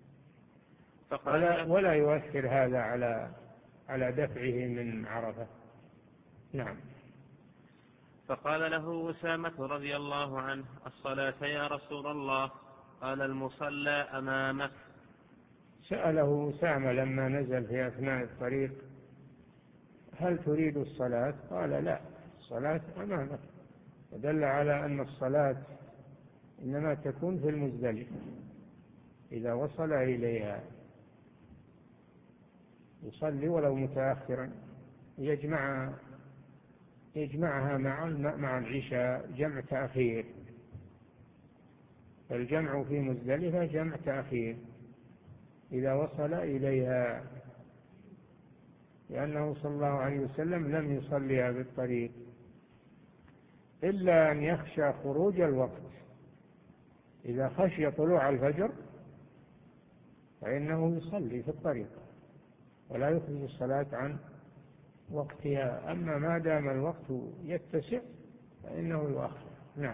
ولا, ولا يؤثر هذا على على دفعه من عرفة. نعم.
فقال له أسامة رضي الله عنه: الصلاة يا رسول الله؟ قال: المصلى أمامك.
سأله أسامة لما نزل في أثناء الطريق: هل تريد الصلاة؟ قال: لا، الصلاة أمامك، ودل على أن الصلاة إنما تكون في المزدلفة إذا وصل إليها، يصلي ولو متأخرا، يجمع يجمعها مع مع العشاء جمع تأخير، فالجمع في مزدلفة جمع تأخير إذا وصل إليها، لأنه صلى الله عليه وسلم لم يصليها بالطريق إلا أن يخشى خروج الوقت. إذا خشي طلوع الفجر فإنه يصلي في الطريق ولا يخرج الصلاة عن وقتها، أما ما دام الوقت يتسع فإنه يؤخر. نعم.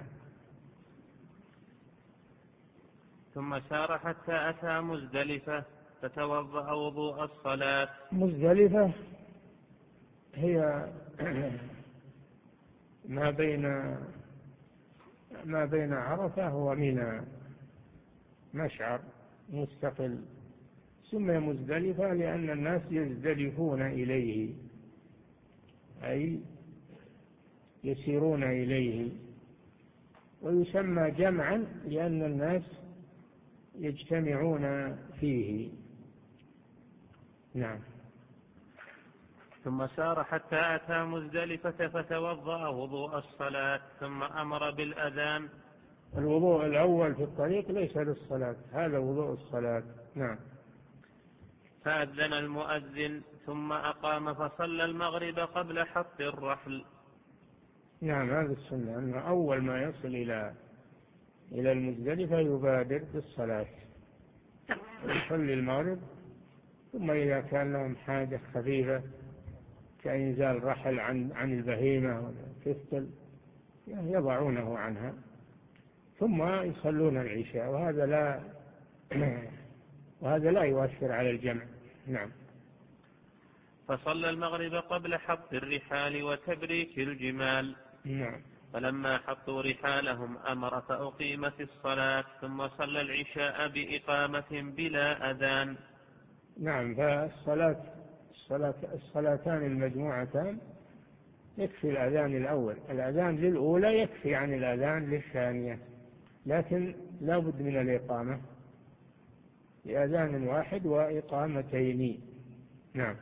ثم سار حتى أتى مزدلفة فتوضأ وضوء الصلاة.
مزدلفة هي ما بين ما بين عرفة ومنى، مشعر مستقل، سمي مزدلفة لأن الناس يزدلفون إليه، أي يسيرون إليه، ويسمى جمعا لأن الناس يجتمعون فيه. نعم.
ثم سار حتى أتى مزدلفة فتوضأ وضوء الصلاة ثم أمر بالأذان.
الوضوء الأول في الطريق ليس للصلاة، هذا وضوء الصلاة. نعم.
فأذن المؤذن ثم أقام فصلى المغرب قبل حط الرحل.
نعم. هذا السنة أنه أول ما يصل إلى إلى المزدلفة يبادر بالصلاة، يصلي المغرب، ثم إذا كان لهم حاجة خفيفة كإنزال رحل عن عن البهيمة والفستل يضعونه عنها، ثم يصلون العشاء، وهذا لا وهذا لا يؤثر على الجمع. نعم.
فصلى المغرب قبل حط الرحال وتبريك الجمال.
نعم.
فلما حطوا رحالهم أمر فأقيمت الصلاة، ثم صلى العشاء بإقامة بلا أذان.
نعم. فالصلاة الصلاة الصلاتان المجموعتان يكفي الأذان الأول، الأذان للأولى يكفي عن الأذان للثانية، لكن لا بد من الإقامة بأذان واحد وإقامتين. نعم.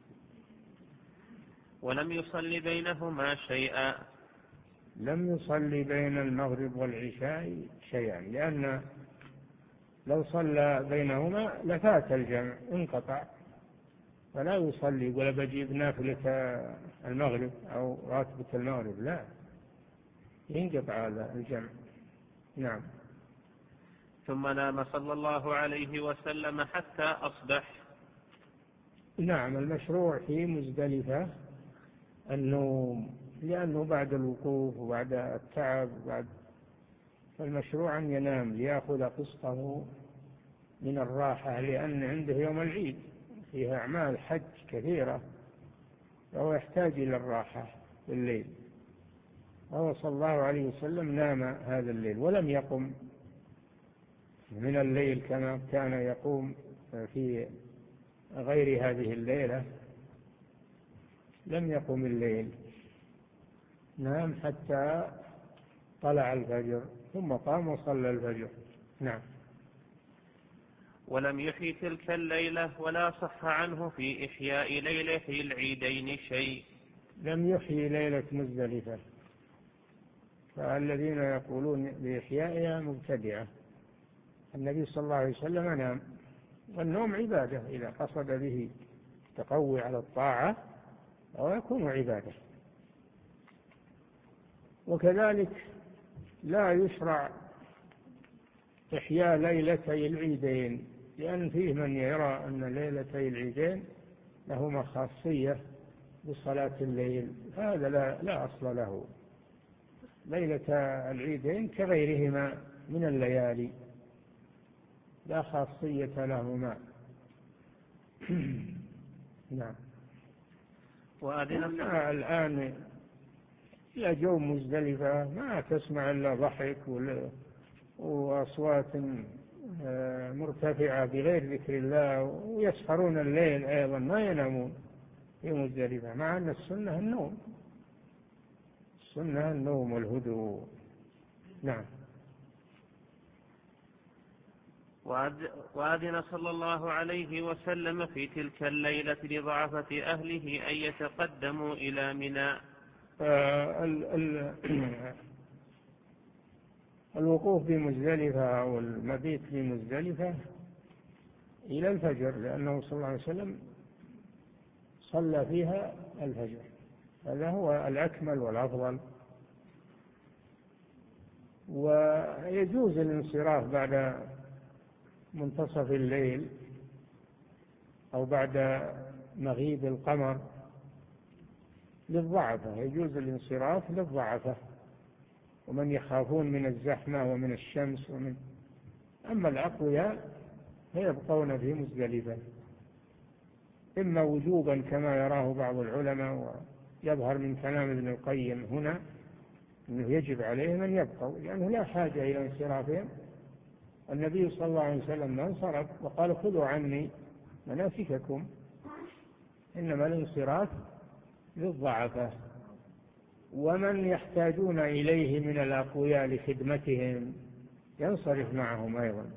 ولم يصلي بينهما شيئا.
لم يصلي بين المغرب والعشاء شيئا، لأن لو صلى بينهما لفات الجمع انقطع، فلا يصلي ولا بجيب نافلة المغرب أو راتبة المغرب، لا، ينقطع هذا الجمع. نعم.
ثم نام صلى الله عليه وسلم حتى أصبح.
نعم. المشروع في مزدلفة النوم، لأنه بعد الوقوف وبعد التعب وبعد، فالمشروع أن ينام ليأخذ قسطه من الراحة، لأن عنده يوم العيد فيها أعمال حج كثيرة، فهو يحتاج إلى الراحة في الليل. وهو صلى الله عليه وسلم نام هذا الليل ولم يقم من الليل كما كان يقوم في غير هذه الليلة، لم يقم الليل، نام حتى طلع الفجر ثم قام وصلى الفجر. نعم.
ولم يحيي تلك الليلة ولا صح عنه في إحياء ليلة العيدين شيء.
لم يحيي ليلة مزدلفة، فالذين يقولون بإحيائها مبتدعة. النبي صلى الله عليه وسلم نام، والنوم عبادة إذا قصد به تقوي على الطاعة أو يكون عبادة. وكذلك لا يشرع إحياء ليلتي العيدين، لأن فيه من يرى أن ليلتي العيدين لهما خاصية بصلاة الليل، هذا لا, لا أصل له. ليلة العيدين كغيرهما من الليالي لا خاصية لهما. نعم.
وأذن
الآن لا جو مزدلفة ما تسمع إلا ضحك وأصوات مرتفعة بغير ذكر الله، ويسهرون الليل أيضا ما ينامون في مزدلفة، مع أن السنة النوم، السنة النوم والهدوء. نعم.
وأذن صلى الله عليه وسلم في تلك الليلة لضعفة أهله أن يتقدموا إلى منى.
الوقوف بمزدلفة أو المبيت بمزدلفة إلى الفجر، لأنه صلى الله عليه وسلم صلى فيها الفجر، هذا هو الأكمل والأفضل. ويجوز الانصراف بعد منتصف الليل أو بعد مغيب القمر للضعفة، يجوز الانصراف للضعفة ومن يخافون من الزحمة ومن الشمس ومن، أما الأقوياء فيبقون في مزدلفة، إما وجوبا كما يراه بعض العلماء، ويظهر من كلام ابن القيم هنا أنه يجب عليهم أن يبقوا لأنه لا حاجة إلى انصرافهم. النبي صلى الله عليه وسلم ما انصرف وقال خذوا عني مناسككم، إنما الانصراف للضعفة ومن يحتاجون إليه من الأقوياء لخدمتهم ينصرف معهم أيضا.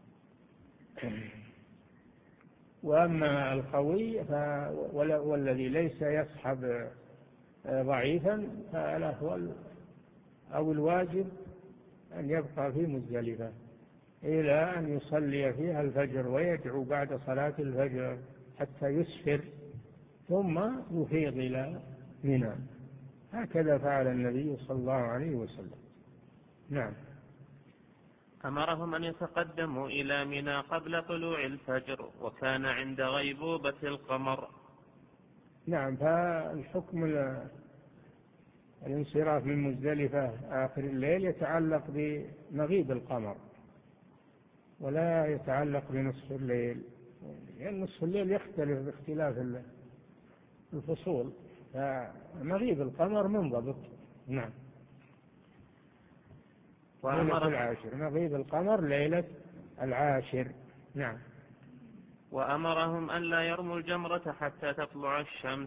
وأما القوي والذي ليس يصحب ضعيفا فالأفضل أو الواجب أن يبقى في مزدلفة إلى أن يصلي فيها الفجر ويدعو بعد صلاة الفجر حتى يسفر ثم يفيض إلى منى، هكذا فعل النبي صلى الله عليه وسلم. نعم.
أمرهم أن يتقدموا إلى منى قبل طلوع الفجر، وكان عند غيبوبة القمر.
نعم. فالحكم الانصراف من مزدلفة آخر الليل يتعلق بمغيب القمر، ولا يتعلق بنصف الليل، لأن يعني نصف الليل يختلف باختلاف الفصول، فمغيب القمر منضبط. نعم. ليلة العاشر، مغيب القمر ليلة العاشر. نعم.
وأمرهم أن لا يرموا الجمرة حتى تطلع الشمس.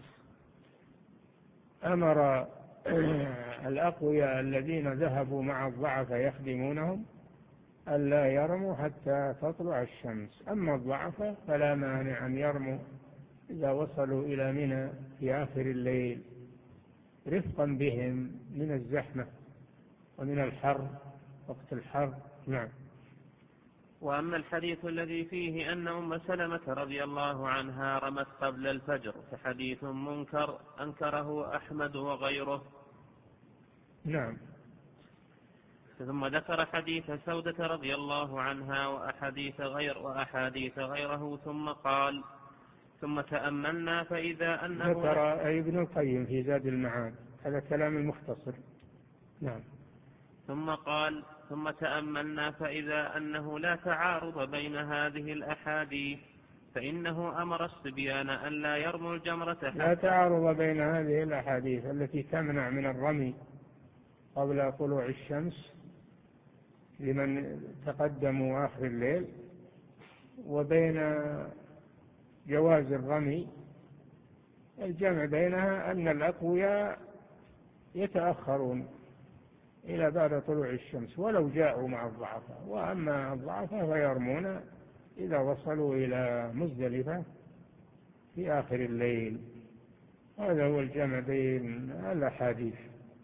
أمر الأقوياء الذين ذهبوا مع الضعف يخدمونهم ألا يرموا حتى تطلع الشمس، أما الضعف فلا مانع أن يرموا إذا وصلوا إلى منى في آخر الليل رفقا بهم من الزحمة ومن الحر، وقت الحر. نعم.
وأما الحديث الذي فيه أن أم سلمة رضي الله عنها رمت قبل الفجر فحديث منكر أنكره أحمد وغيره.
نعم.
ثم ذكر حديث سودة رضي الله عنها وأحاديث غير وأحاديث غيره ثم قال: ثم تأملنا فإذا أنه
ذكر ابن القيم في زاد المعاد، هذا كلام المختصر. نعم.
ثم قال: ثم تأملنا فإذا أنه لا تعارض بين هذه الأحاديث فإنه أمر الصبيان أن لا يرموا الجمرة حتى.
لا تعارض بين هذه الأحاديث التي تمنع من الرمي قبل طلوع الشمس لمن تقدموا آخر الليل، وبين جواز الرمي. الجمع بينها أن الأقوياء يتأخرون إلى بعد طلوع الشمس ولو جاءوا مع الضعفاء، وأما الضعفاء فيرمون إذا وصلوا إلى مزدلفة في آخر الليل. هذا هو الجمع بين الأحاديث.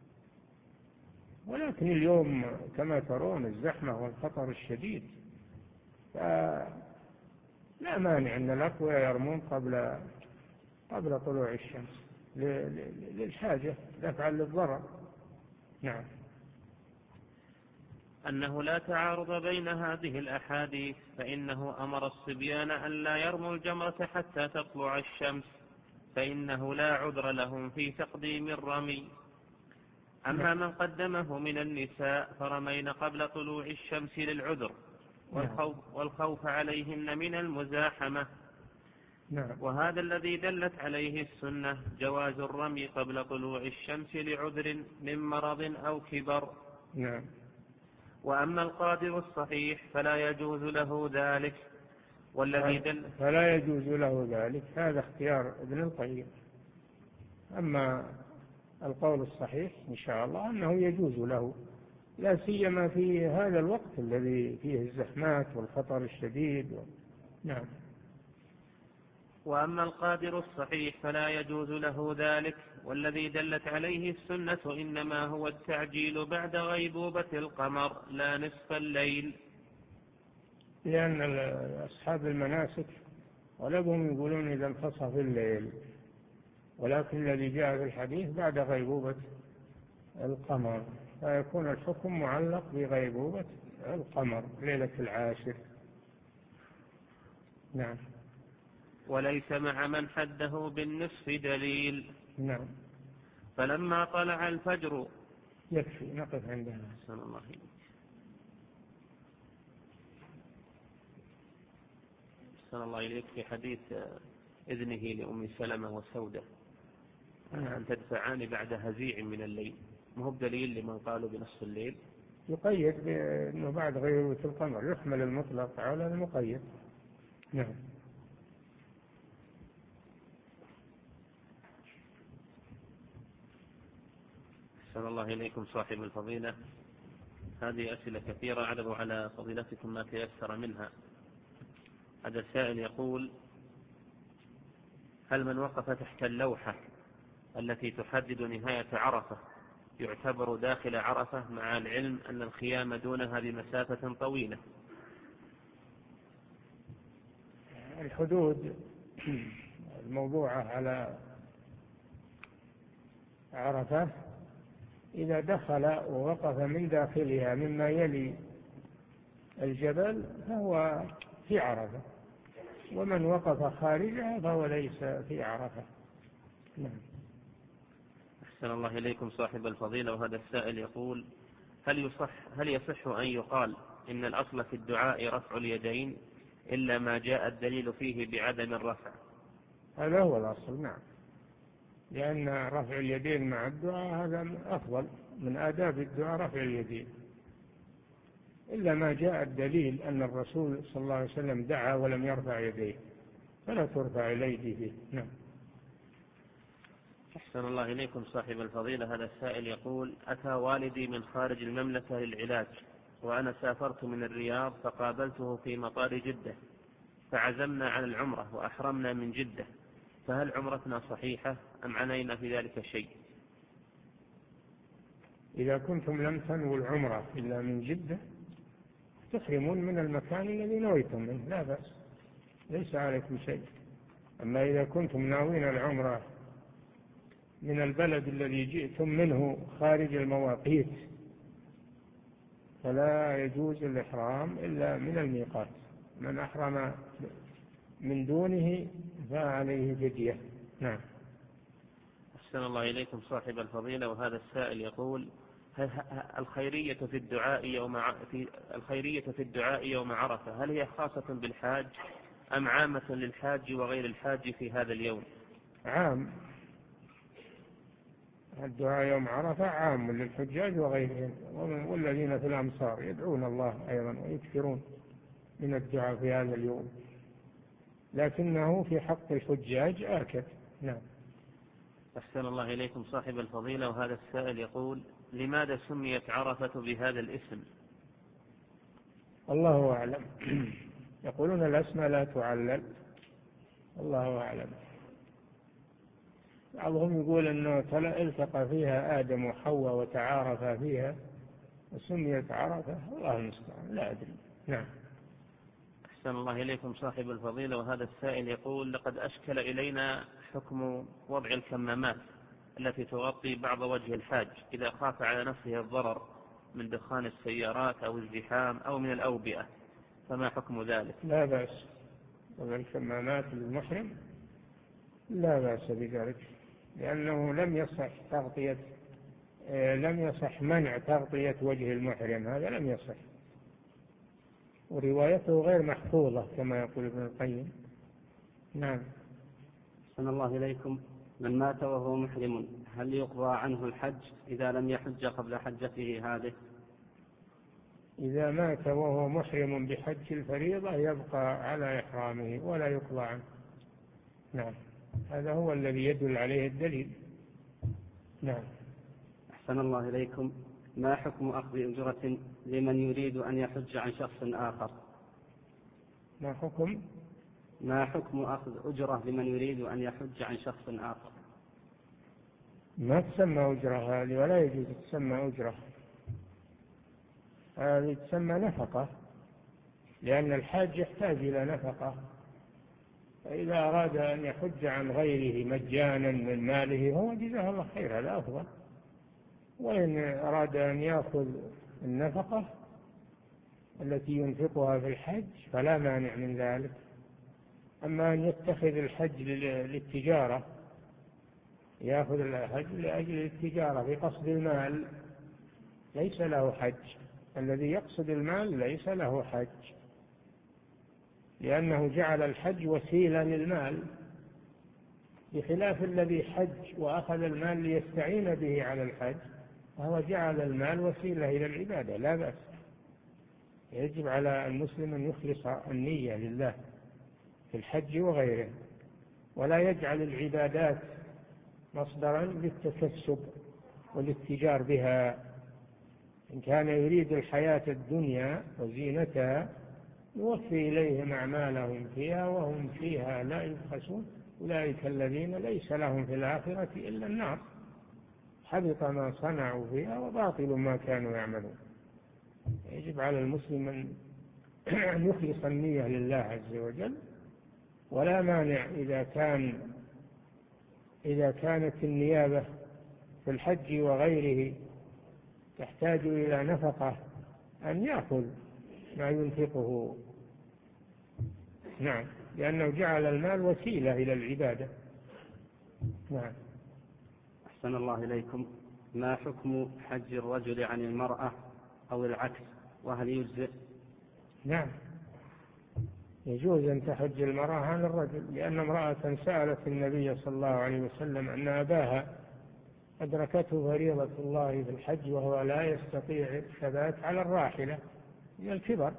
ولكن اليوم كما ترون الزحمة والخطر الشديد، فلا مانع أن الأقوياء يرمون قبل قبل طلوع الشمس للحاجة دفعا للضرر. نعم.
أنه لا تعارض بين هذه الأحاديث فإنه أمر الصبيان أن لا يرموا الجمرة حتى تطلع الشمس فإنه لا عذر لهم في تقديم الرمي. أما من قدمه من النساء فرمين قبل طلوع الشمس للعذر والخوف, والخوف عليهن من المزاحمة.
نعم.
وهذا الذي دلت عليه السنة جواز الرمي قبل طلوع الشمس لعذر من مرض أو كبر.
نعم.
وأما القادر الصحيح فلا يجوز له ذلك، والذي دل
فلا يجوز له ذلك هذا اختيار ابن القيم. أما القول الصحيح إن شاء الله أنه يجوز له، لا سيما في هذا الوقت الذي فيه الزحمات والخطر الشديد. نعم.
وأما القادر الصحيح فلا يجوز له ذلك، والذي دلت عليه السنة إنما هو التعجيل بعد غيبوبة القمر لا نصف الليل.
لأن أصحاب المناسك ولهم يقولون إذا انتصف الليل، ولكن الذي جاء في الحديث بعد غيبوبة القمر، فيكون الحكم معلق بغيبوبة القمر ليلة العاشر. نعم.
وليس مع من حده بالنصف دليل.
نعم.
فلما طلع الفجر.
يكفي نقف عندها.
أحسن الله إليك. أحسن الله إليك. في حديث إذنه لأم سلمة وسودة أن تدفعان بعد هزيع من الليل، ما هو بدليل لمن قالوا بنصف الليل؟
يقيد بأنه بعد غيبوبة القمر، يحمل المطلق على المقيد. نعم.
أحسن الله إليكم صاحب الفضيلة. هذه أسئلة كثيرة أعرض على فضيلتكم ما تيسر منها. هذا السائل يقول: هل من وقف تحت اللوحة التي تحدد نهاية عرفة يعتبر داخل عرفة مع العلم أن الخيام دونها بمسافة طويلة؟
الحدود الموضوعة على عرفة إذا دخل ووقف من داخلها مما يلي الجبل فهو في عرفة، ومن وقف خارجها فهو ليس في عرفة. نعم.
أحسن الله إليكم صاحب الفضيلة. وهذا السائل يقول: هل يصح هل يصح أن يقال إن الأصل في الدعاء رفع اليدين إلا ما جاء الدليل فيه بعدم الرفع.
هذا هو الأصل، نعم، لأن رفع اليدين مع الدعاء هذا أفضل من آداب الدعاء رفع اليدين، إلا ما جاء الدليل أن الرسول صلى الله عليه وسلم دعا ولم يرفع يديه فلا ترفع الأيدي فيه. نعم.
أحسن الله إليكم صاحب الفضيلة. هذا السائل يقول: أتى والدي من خارج المملكة للعلاج، وأنا سافرت من الرياض فقابلته في مطار جدة، فعزمنا على العمرة وأحرمنا من جدة، فهل عمرتنا صحيحة أم علينا في ذلك شيء؟
إذا كنتم لم تنووا العمرة إلا من جدة تحرمون من المكان الذي نويتم منه، لا بأس، ليس عليكم شيء. أما إذا كنتم ناوين العمرة من البلد الذي جئتم منه خارج المواقيت فلا يجوز الإحرام إلا من الميقات، من أحرم من دونه فعليه فدية. نعم.
أحسن الله إليكم صاحب الفضيلة. وهذا السائل يقول: الخيرية في الدعاء يوم في الخيرية في الدعاء يوم عرفة هل هي خاصة بالحاج أم عامة للحاج وغير الحاج في هذا اليوم؟
عام، الدعاء يوم عرفة عام للحجاج وغيرهم، والذين في الأمصار يدعون الله أيضا ويكثرون من الدعاء في هذا اليوم، لكنه في حق الحجاج آكد. نعم.
أحسن الله إليكم صاحب الفضيلة. وهذا السائل يقول: لماذا سميت عرفة بهذا الاسم؟
الله أعلم. يقولون الأسماء لا تعلل، الله أعلم. بعضهم يقول أنه التقى فيها آدم وحواء وتعارفا فيها وسميت عرفة، الله المستعان، لا أدري. نعم.
أحسن الله إليكم صاحب الفضيلة. وهذا السائل يقول: لقد أشكل إلينا حكم وضع الكمامات التي تغطي بعض وجه الحاج إذا خاف على نفسه الضرر من دخان السيارات أو الزحام أو من الأوبئة، فما حكم ذلك؟
لا بأس، وضع الكمامات للمحرم لا بأس بذلك، لأنه لم يصح تغطية لم يصح منع تغطية وجه المحرم، هذا لم يصح، وروايته غير محفوظة كما يقول ابن القيم. نعم.
أحسن الله إليكم. من مات وهو محرم هل يقضى عنه الحج إذا لم يحج قبل حجته هذه؟
إذا مات وهو محرم بحج الفريضة يبقى على إحرامه ولا يقضى عنه. نعم، هذا هو الذي يدل عليه الدليل. نعم.
أحسن الله إليكم. ما حكم أخذ أجرة لمن يريد أن يحج عن شخص آخر؟
ما حكم
ما حكم أخذ أجرة لمن يريد أن يحج عن شخص آخر؟
ما تسمى أجرة هذه، ولا يجوز تسمى أجرة، هذه تسمى نفقة، لأن الحاج يحتاج إلى نفقة، فإذا أراد أن يحج عن غيره مجانا من ماله هو جزاه الله خير، هذا أفضل. وإن أراد أن يأخذ النفقة التي ينفقها في الحج فلا مانع من ذلك. أما أن يتخذ الحج للتجارة، يأخذ الحج لأجل التجارة بقصد المال، ليس له حج. الذي يقصد المال ليس له حج، لأنه جعل الحج وسيلة للمال، بخلاف الذي حج وأخذ المال ليستعين به على الحج، فهو جعل المال وسيلة إلى العبادة، لا بأس. يجب على المسلم أن يخلص النية لله في الحج وغيره، ولا يجعل العبادات مصدرا للتكسب والاتجار بها. إن كان يريد الحياة الدنيا وزينتها يوفي إليهم أعمالهم فيها وهم فيها لا يبخسون، أولئك الذين ليس لهم في الآخرة إلا النار، حبط ما صنعوا فيها وباطل ما كانوا يعملون. يجب على المسلم أن يخلص النية لله عز وجل، ولا مانع إذا كان إذا كانت النيابة في الحج وغيره تحتاج إلى نفقة أن يأخذ ما ينفقه. نعم، لأنه جعل المال وسيلة إلى العبادة. نعم.
أحسن الله إليكم. ما حكم حج الرجل عن المرأة أو العكس، وهل يجزئ
نعم يجوز أن تحج المرأة عن الرجل، لأن امرأة سألت النبي صلى الله عليه وسلم أن أباها أدركته فريضة الله في الحج وهو لا يستطيع الثبات على الراحلة من الكبر،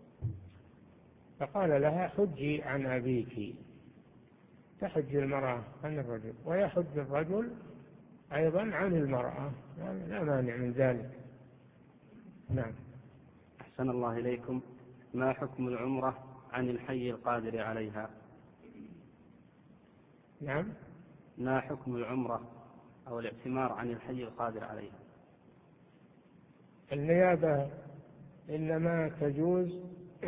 فقال لها حجي عن أبيك. تحج المرأة عن الرجل ويحج الرجل أيضا عن المرأة، لا مانع من ذلك. نعم.
أحسن الله إليكم، ما حكم العمرة عن الحي القادر عليها؟
نعم.
ما حكم العمرة أو الاعتمار عن الحي القادر عليها؟
النيابة إنما تجوز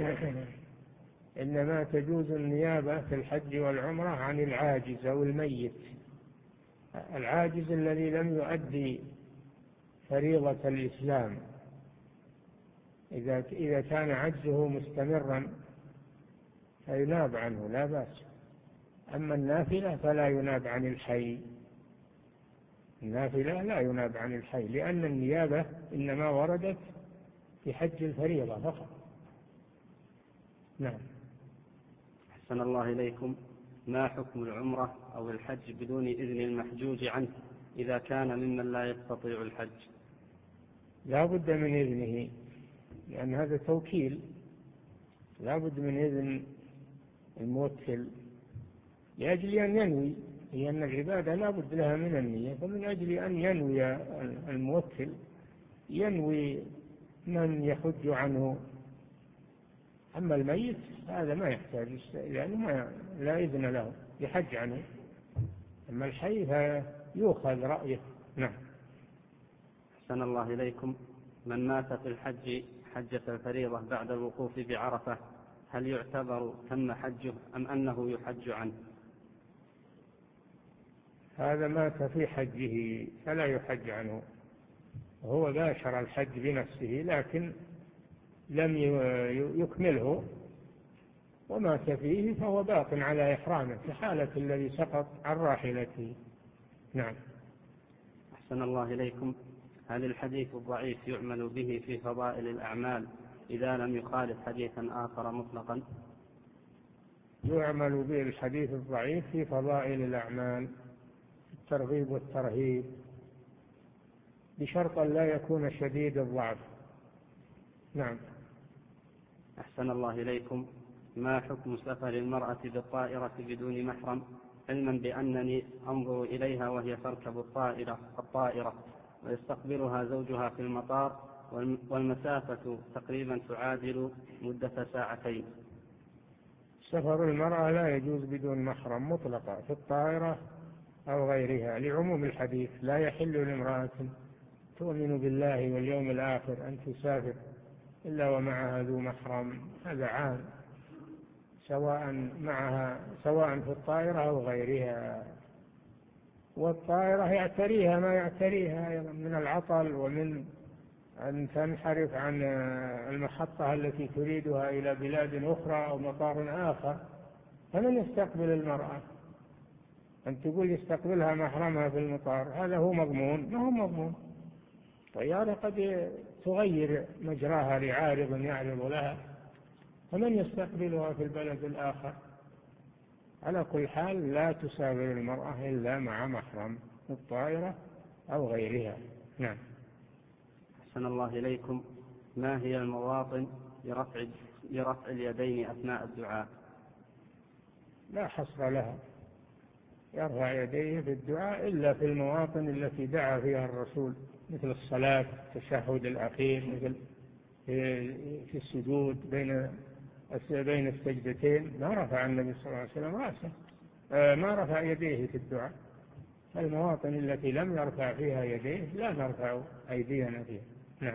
إنما تجوز النيابة في الحج والعمرة عن العاجز أو الميت. العاجز الذي لم يؤدي فريضة الإسلام إذا إذا كان عجزه مستمرا فيناب عنه لا بأس. أما النافلة فلا يناب عن الحي، النافلة لا يناب عن الحي، لأن النيابة إنما وردت في حج الفريضة فقط. نعم.
أحسن الله إليكم، ما حكم العمرة أو الحج بدون إذن المحجوج عنه إذا كان ممن لا يستطيع الحج؟
لا بد من إذنه، لأن هذا توكيل، لا بد من إذن الموكل لأجل أن ينوي، لأن العبادة لا بد لها من النية، فمن أجل أن ينوي الموكل ينوي من يحج عنه. أما الميت هذا ما يحتاج، يعني ما لا إذن له يحج عنه. أما الحي فيؤخذ رأيه. نعم.
أحسن الله إليكم، من مات في الحج حجة الفريضة بعد الوقوف بعرفة هل يعتبر تم حجه أم أنه يحج عنه؟
هذا مات في حجه فلا يحج عنه، هو باشر الحج بنفسه لكن لم يكمله ومات فيه، فهو باق على إحرامه في حالة الذي سقط عن راحلته. نعم.
أحسن الله إليكم، هل الحديث الضعيف يعمل به في فضائل الأعمال إذا لم يخالف حديثا آخر مطلقا؟
يعمل به الحديث الضعيف في فضائل الأعمال، الترغيب والترهيب، بشرط لا يكون شديد الضعف. نعم.
أحسن الله إليكم، ما حكم سفر المرأة بالطائرة بدون محرم، علما بأنني أنظر إليها وهي تركب الطائرة الطائرة ويستقبلها زوجها في المطار والمسافة تقريبا تعادل مدة ساعتين؟
سفر المرأة لا يجوز بدون محرم مطلقا في الطائرة أو غيرها، لعموم الحديث لا يحل لامرأة تؤمن بالله واليوم الآخر أن تسافر إلا ومعها ذو محرم، هذا عام، سواء معها سواء في الطائرة أو غيرها. والطائرة يعتريها ما يعتريها من العطل ومن أن تنحرف عن المحطة التي تريدها إلى بلاد أخرى أو مطار آخر، فمن يستقبل المرأة؟ أن تقول يستقبلها محرمها في المطار، هذا هو مضمون؟ ما هو مضمون. طيارة قد تغير مجراها لعارض يعرض لها، فمن يستقبلها في البلد الآخر؟ على كل حال لا تسافر المرأة إلا مع محرم في الطائرة أو غيرها. نعم.
أحسن الله إليكم، ما هي المواطن لرفع, لرفع اليدين أثناء الدعاء؟
لا حصر لها، يرفع يديه في الدعاء إلا في المواطن التي دعا فيها الرسول، مثل الصلاة، التشهد الأخير، مثل في السجود بين بين السجدتين ما رفع النبي صلى الله عليه وسلم رأسه، ما رفع يديه في الدعاء. المواطن التي لم يرفع فيها يديه لا نرفع أيدينا فيها. نعم.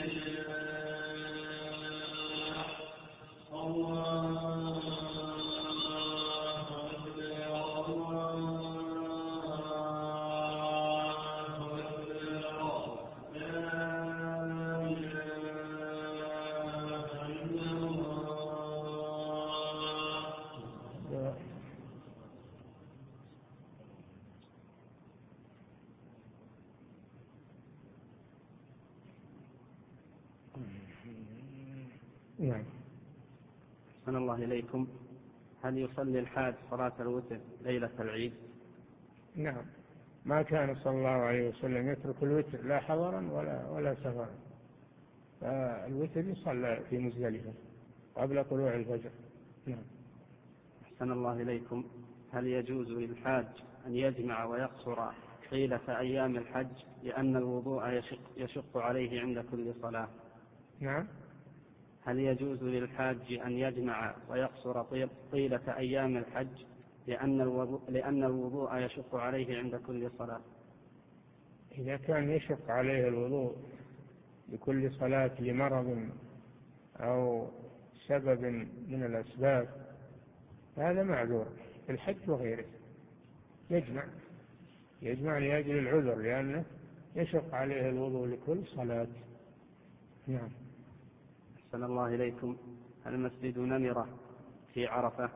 نعم.
أحسن الله إليكم، هل يصلي الحاج صلاة الوتر ليلة العيد؟
نعم، ما كان صلى الله عليه وسلم يترك الوتر لا حضرا ولا ولا سفرا، فالوتر يصلى في مزدلفة قبل طلوع الفجر. نعم.
أحسن الله إليكم، هل يجوز للحاج أن يجمع ويقصر طيلة أيام الحج لأن الوضوء يشق, يشق عليه عند كل صلاة؟
نعم.
هل يجوز للحاج أن يجمع ويقصر طيلة أيام الحج لأن الوضوء, لأن الوضوء يشق عليه عند كل صلاة؟
إذا كان يشق عليه الوضوء لكل صلاة لمرض أو سبب من الأسباب هذا معذور في الحج وغيره، يجمع يجمع لأجل العذر لأنه يشق عليه الوضوء لكل صلاة. نعم.
أحسن الله إليكم، هل مسجد نمرة في عرفة؟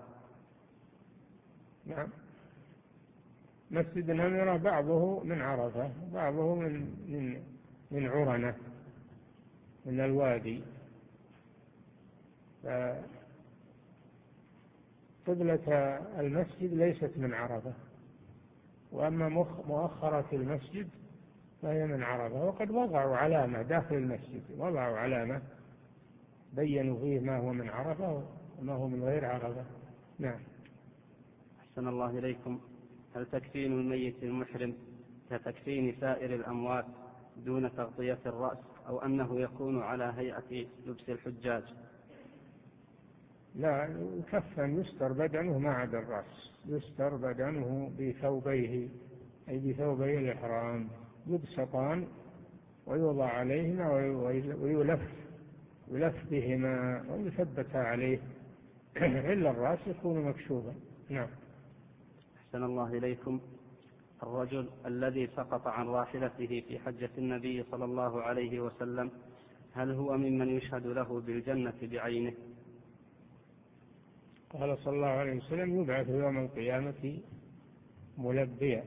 نعم، مسجد نمرة بعضه من عرفة بعضه من من من عرنة من الوادي، قبلة المسجد ليست من عرفة، وأما مؤخرة المسجد فهي من عرفة، وقد وضعوا علامة داخل المسجد، وضعوا علامة بيّنوا فيه ما هو من عرفة وما هو من غير عرفة. نعم.
أحسن الله إليكم، هل تكفين الميت المحرم كتكفين سائر الأموات دون تغطية الرأس، أو أنه يكون على هيئة لبس الحجاج؟
لا، يكفن يستر بدنه ما عدا الرأس، يستر بدنه بثوبيه أي بثوبي الإحرام، يبسطان ويوضع عليهما ويلف يلف بهما ويثبت عليه إلا الرأس يكون مكشوفا. نعم.
أحسن الله إليكم، الرجل الذي سقط عن راحلته في حجة النبي صلى الله عليه وسلم هل هو ممن يشهد له بالجنة بعينه؟
قال صلى الله عليه وسلم يبعث يوم القيامة ملبيا،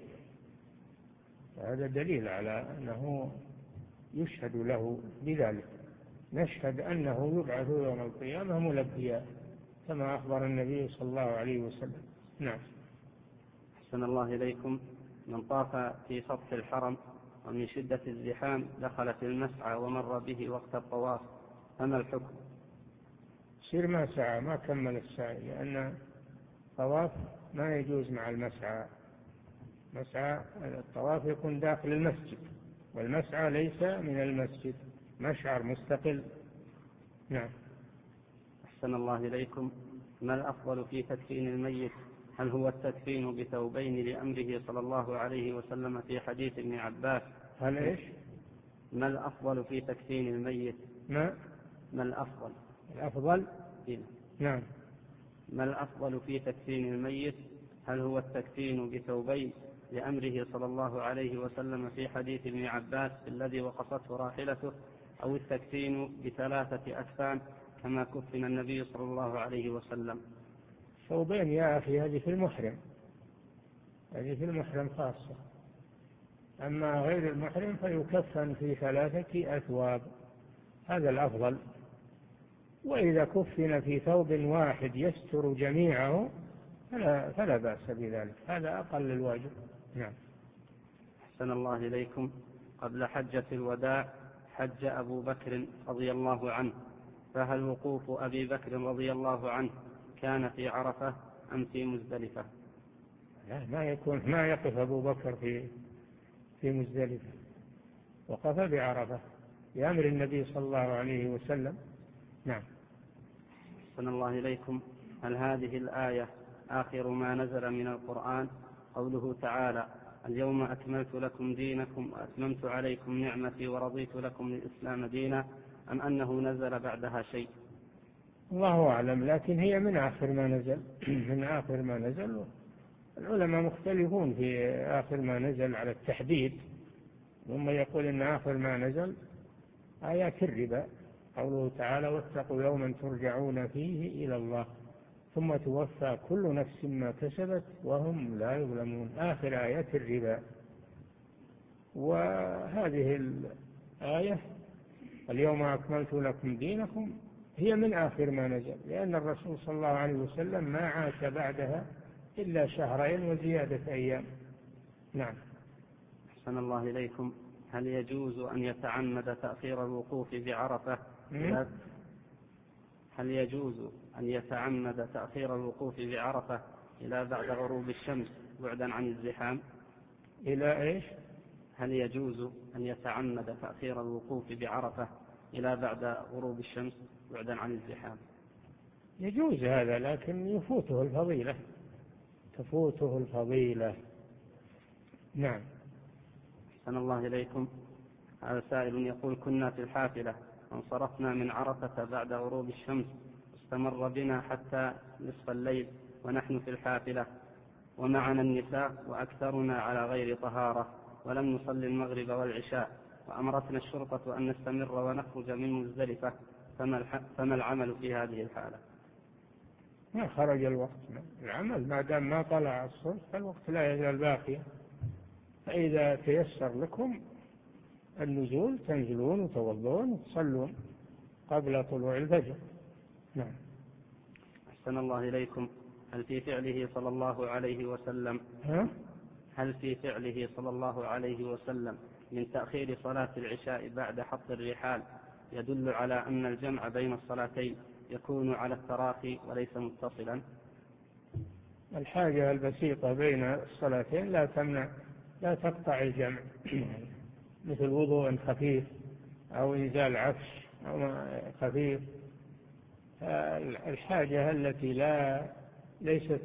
هذا دليل على أنه يشهد له بذلك، نشهد أنه يبعث يوم القيامة ملبيا كما أخبر النبي صلى الله عليه وسلم. نعم.
أحسن الله إليكم، من طاف في سطح الحرم ومن شدة الزحام دخل في المسعى ومر به وقت الطواف، فما الحكم؟
يصير ما سعى، ما كمل السعي، لأن الطواف ما يجوز مع المسعى، مسعى الطواف يكون داخل المسجد، والمسعى ليس من المسجد، مشعر مستقل. نعم.
أحسن الله إليكم، ما الأفضل في تكفين الميت؟ هل هو التكفين بثوبين لأمره صلى الله عليه وسلم في حديث ابن عباس؟
هل إيش؟
ما الأفضل في تكفين الميت؟
ما
ما الأفضل؟
الأفضل؟
إيه؟
نعم.
ما الأفضل في تكفين الميت؟ هل هو التكفين بثوبين لأمره صلى الله عليه وسلم في حديث ابن عباس الذي وقصته راحلته، أو التكفين بثلاثة أكفان كما كفن النبي صلى الله عليه وسلم؟
ثوبين يا أخي، هذه في المحرم، هذه في المحرم خاصة، أما غير المحرم فيكفن في ثلاثة أثواب، هذا الأفضل. وإذا كفن في ثوب واحد يستر جميعه فلا, فلا بأس بذلك، هذا أقل الواجب. نعم.
أحسن الله إليكم، قبل حجة الوداع حج أبو بكر رضي الله عنه، فهل وقوف أبي بكر رضي الله عنه كان في عرفة أم في مزدلفة؟
لا، ما يكون ما يقف أبو بكر في في مزدلفة، وقف بعرفة بأمر النبي صلى الله عليه وسلم. نعم.
أحسن الله إليكم، هل هذه الآية آخر ما نزل من القرآن؟ قوله تعالى: اليوم أكملت لكم دينكم وأتممت عليكم نعمتي ورضيت لكم الإسلام دينا، أم أنه نزل بعدها شيء؟
الله أعلم، لكن هي من آخر ما نزل من آخر ما نزل. العلماء مختلفون في آخر ما نزل على التحديد، ثم يقول إن آخر ما نزل آيات الربا، قوله تعالى واتقوا يوما ترجعون فيه إلى الله ثم توفى كل نفس ما كسبت وهم لا يظلمون، آخر آيات الربا. وهذه الآية اليوم أكملت لكم دينكم هي من آخر ما نزل، لأن الرسول صلى الله عليه وسلم ما عاش بعدها إلا شهرين وزيادة أيام. نعم.
أحسن الله إليكم. هل يجوز أن يتعمد تأخير الوقوف بعرفة إلى هل يجوز أن يتعمد تأخير الوقوف بعرفة إلى بعد غروب الشمس بعدا عن الزحام؟
إلى إيش؟
هل يجوز أن يتعمد تأخير الوقوف بعرفة إلى بعد غروب الشمس بعدا عن الزحام؟
يجوز هذا، لكن يفوته الفضيلة، تفوته الفضيلة. نعم.
أحسن الله إليكم. هذا سائل يقول كنا في الحافلة وانصرفنا من عرفة بعد غروب الشمس، استمر بنا حتى نصف الليل ونحن في الحافلة ومعنا النساء وأكثرنا على غير طهارة، ولم نصلي المغرب والعشاء، وأمرتنا الشرطة أن نستمر ونخرج من مزدلفة، فما العمل في هذه الحالة؟
ما خرج الوقت، العمل ما دام ما طلع الصبح فالوقت لا يزال باقيا، فإذا تيسر لكم النزول تنزلون وتوضون وتصلون قبل طلوع الفجر. نعم.
أحسن الله إليكم. هل في فعله صلى الله عليه وسلم
ها؟
هل في فعله صلى الله عليه وسلم من تأخير صلاة العشاء بعد حط الرحال يدل على أن الجمع بين الصلاتين يكون على التراخي وليس متصلا؟
الحاجة البسيطة بين الصلاتين لا تمنع، لا تقطع الجمع، مثل وضوء خفيف أو إنزال عفش أو خفيف. الحاجة التي لا ليست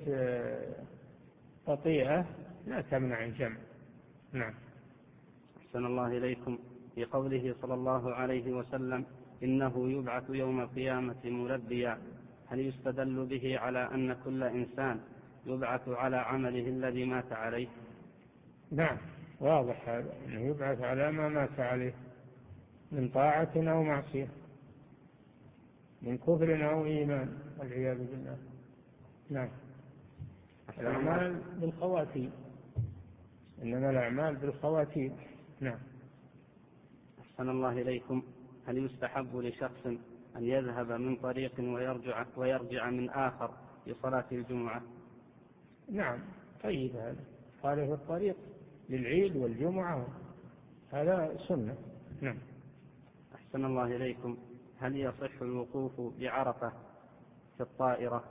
قطيئة لا تمنع الجمع. نعم.
أحسن الله إليكم. في قوله صلى الله عليه وسلم إنه يبعث يوم القيامة ملبيا، هل يستدل به على أن كل إنسان يبعث على عمله الذي مات عليه؟
نعم، واضح هذا، أنه يبعث على ما مات عليه من طاعة أو معصية، من كفر أو إيمان والعياذ بالله. نعم. الأعمال بالخواتيم، إنما الأعمال بالخواتيم. نعم.
أحسن الله إليكم. هل يستحب لشخص أن يذهب من طريق ويرجع, ويرجع من آخر لصلاة الجمعة؟
نعم، طيب، هذا قال في الطريق للعيد والجمعة هذا سنة. نعم.
أحسن الله إليكم. هل يصح الوقوف بعرفة في الطائرة؟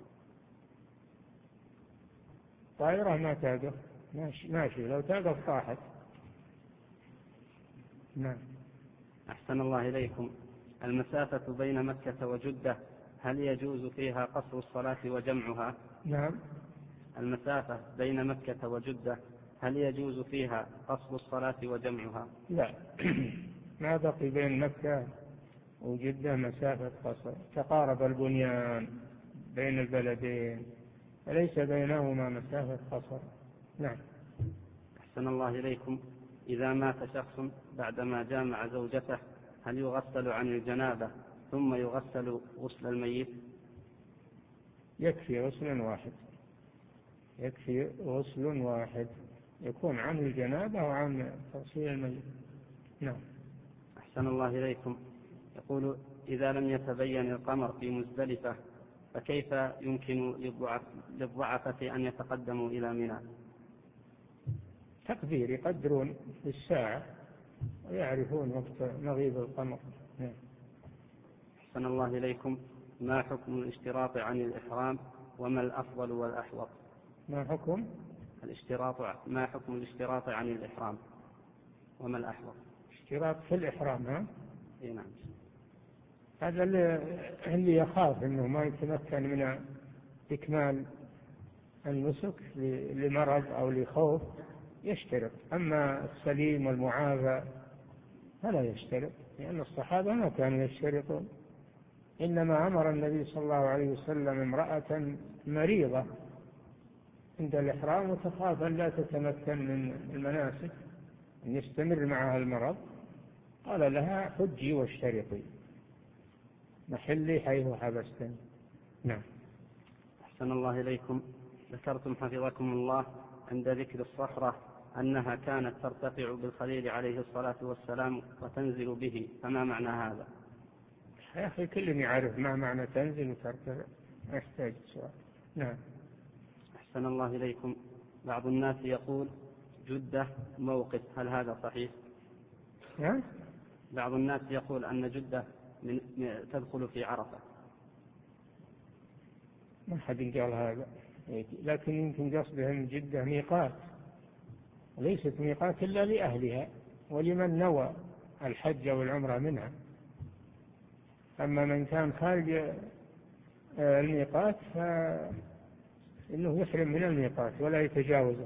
طائرة ما تقف، ماشي, ماشي لو تقف طاحت. نعم.
أحسن الله إليكم. المسافة بين مكة وجدة هل يجوز فيها قصر الصلاة وجمعها؟
نعم.
المسافة بين مكة وجدة هل يجوز فيها قصر الصلاة وجمعها؟
لا. ما بقي بين مكة وجدة مسافة قصر، تقارب البنيان بين البلدين فليس بينهما مسافة قصر. نعم.
أحسن الله إليكم. إذا مات شخص بعدما جامع زوجته هل يغسل عن الجنابة ثم يغسل غسل الميت؟
يكفي غسل واحد، يكفي غسل واحد يكون عن الجنابة وعن تغسيل الميت. نعم.
أحسن الله إليكم. يقول إذا لم يتبين القمر في مزدلفة فكيف يمكن للضعفة أن يتقدموا إلى منى؟
تقدير، يقدرون بالساعة ويعرفون وقت مغيب القمر. نعم.
أحسن الله إليكم. ما حكم الاشتراط عن الإحرام وما الأفضل والأحوط؟
ما حكم
الاشتراط ما حكم الاشتراط عن الإحرام وما الأحوط؟
اشتراط في الإحرام. ها؟
إيه نعم.
هذا اللي يخاف أنه ما يتمكن من إكمال النسك لمرض أو لخوف يشترط، أما السليم والمعافى فلا يشترط. لأن الصحابة ما كانوا يشترطون، إنما أمر النبي صلى الله عليه وسلم امرأة مريضة عند الإحرام وتخاف أن لا تتمكن من المناسك أن يستمر معها المرض، قال لها حجي واشترطي محلي حيث حبستني. نعم.
أحسن الله إليكم. ذكرتم حفظكم الله عند ذكر الصخرة أنها كانت ترتفع بالخليل عليه الصلاة والسلام وتنزل به، فما معنى هذا؟
يا أخي كل يعرف ما معنى تنزل وترتفع، ما يحتاج سؤال. نعم.
أحسن الله إليكم. بعض الناس يقول جدة موقف، هل هذا صحيح؟
نعم.
بعض الناس يقول أن جدة من تدخل في عرفة.
ما حد قال هذا، لكن يمكن قصده أن جدة ميقات، ليست ميقات إلا لأهلها ولمن نوى الحج والعمرة منها. أما من كان خارج الميقات فإنه يحرم من الميقات ولا يتجاوزه،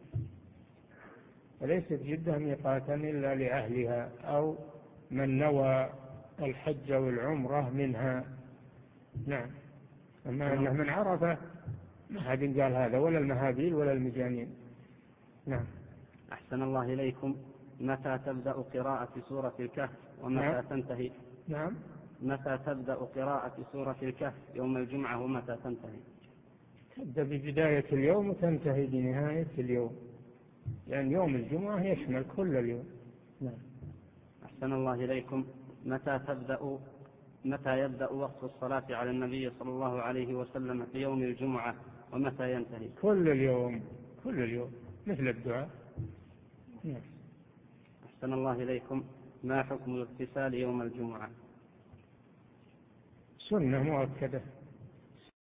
وليست جدة ميقاتا إلا لأهلها أو من نوى الحج والعمرة منها. نعم. أما أنه من عرفة ما حد قال هذا، ولا المهابيل ولا المجانين. نعم.
أحسن الله إليكم. متى تبدأ قراءة سورة الكهف ومتى
نعم.
تنتهي؟
نعم.
متى تبدأ قراءة سورة الكهف يوم الجمعة ومتى تنتهي؟
تبدأ ببداية اليوم وتنتهي بنهاية اليوم، لأن يعني يوم الجمعة يشمل كل اليوم. نعم.
أحسن الله إليكم. متى تبدأ متى يبدأ وقت الصلاة على النبي صلى الله عليه وسلم في يوم الجمعة ومتى ينتهي؟
كل اليوم، كل اليوم مثل الدعاء. نعم.
أحسن الله إليكم. ما حكم الاغتسال يوم الجمعة؟
سنة مؤكدة.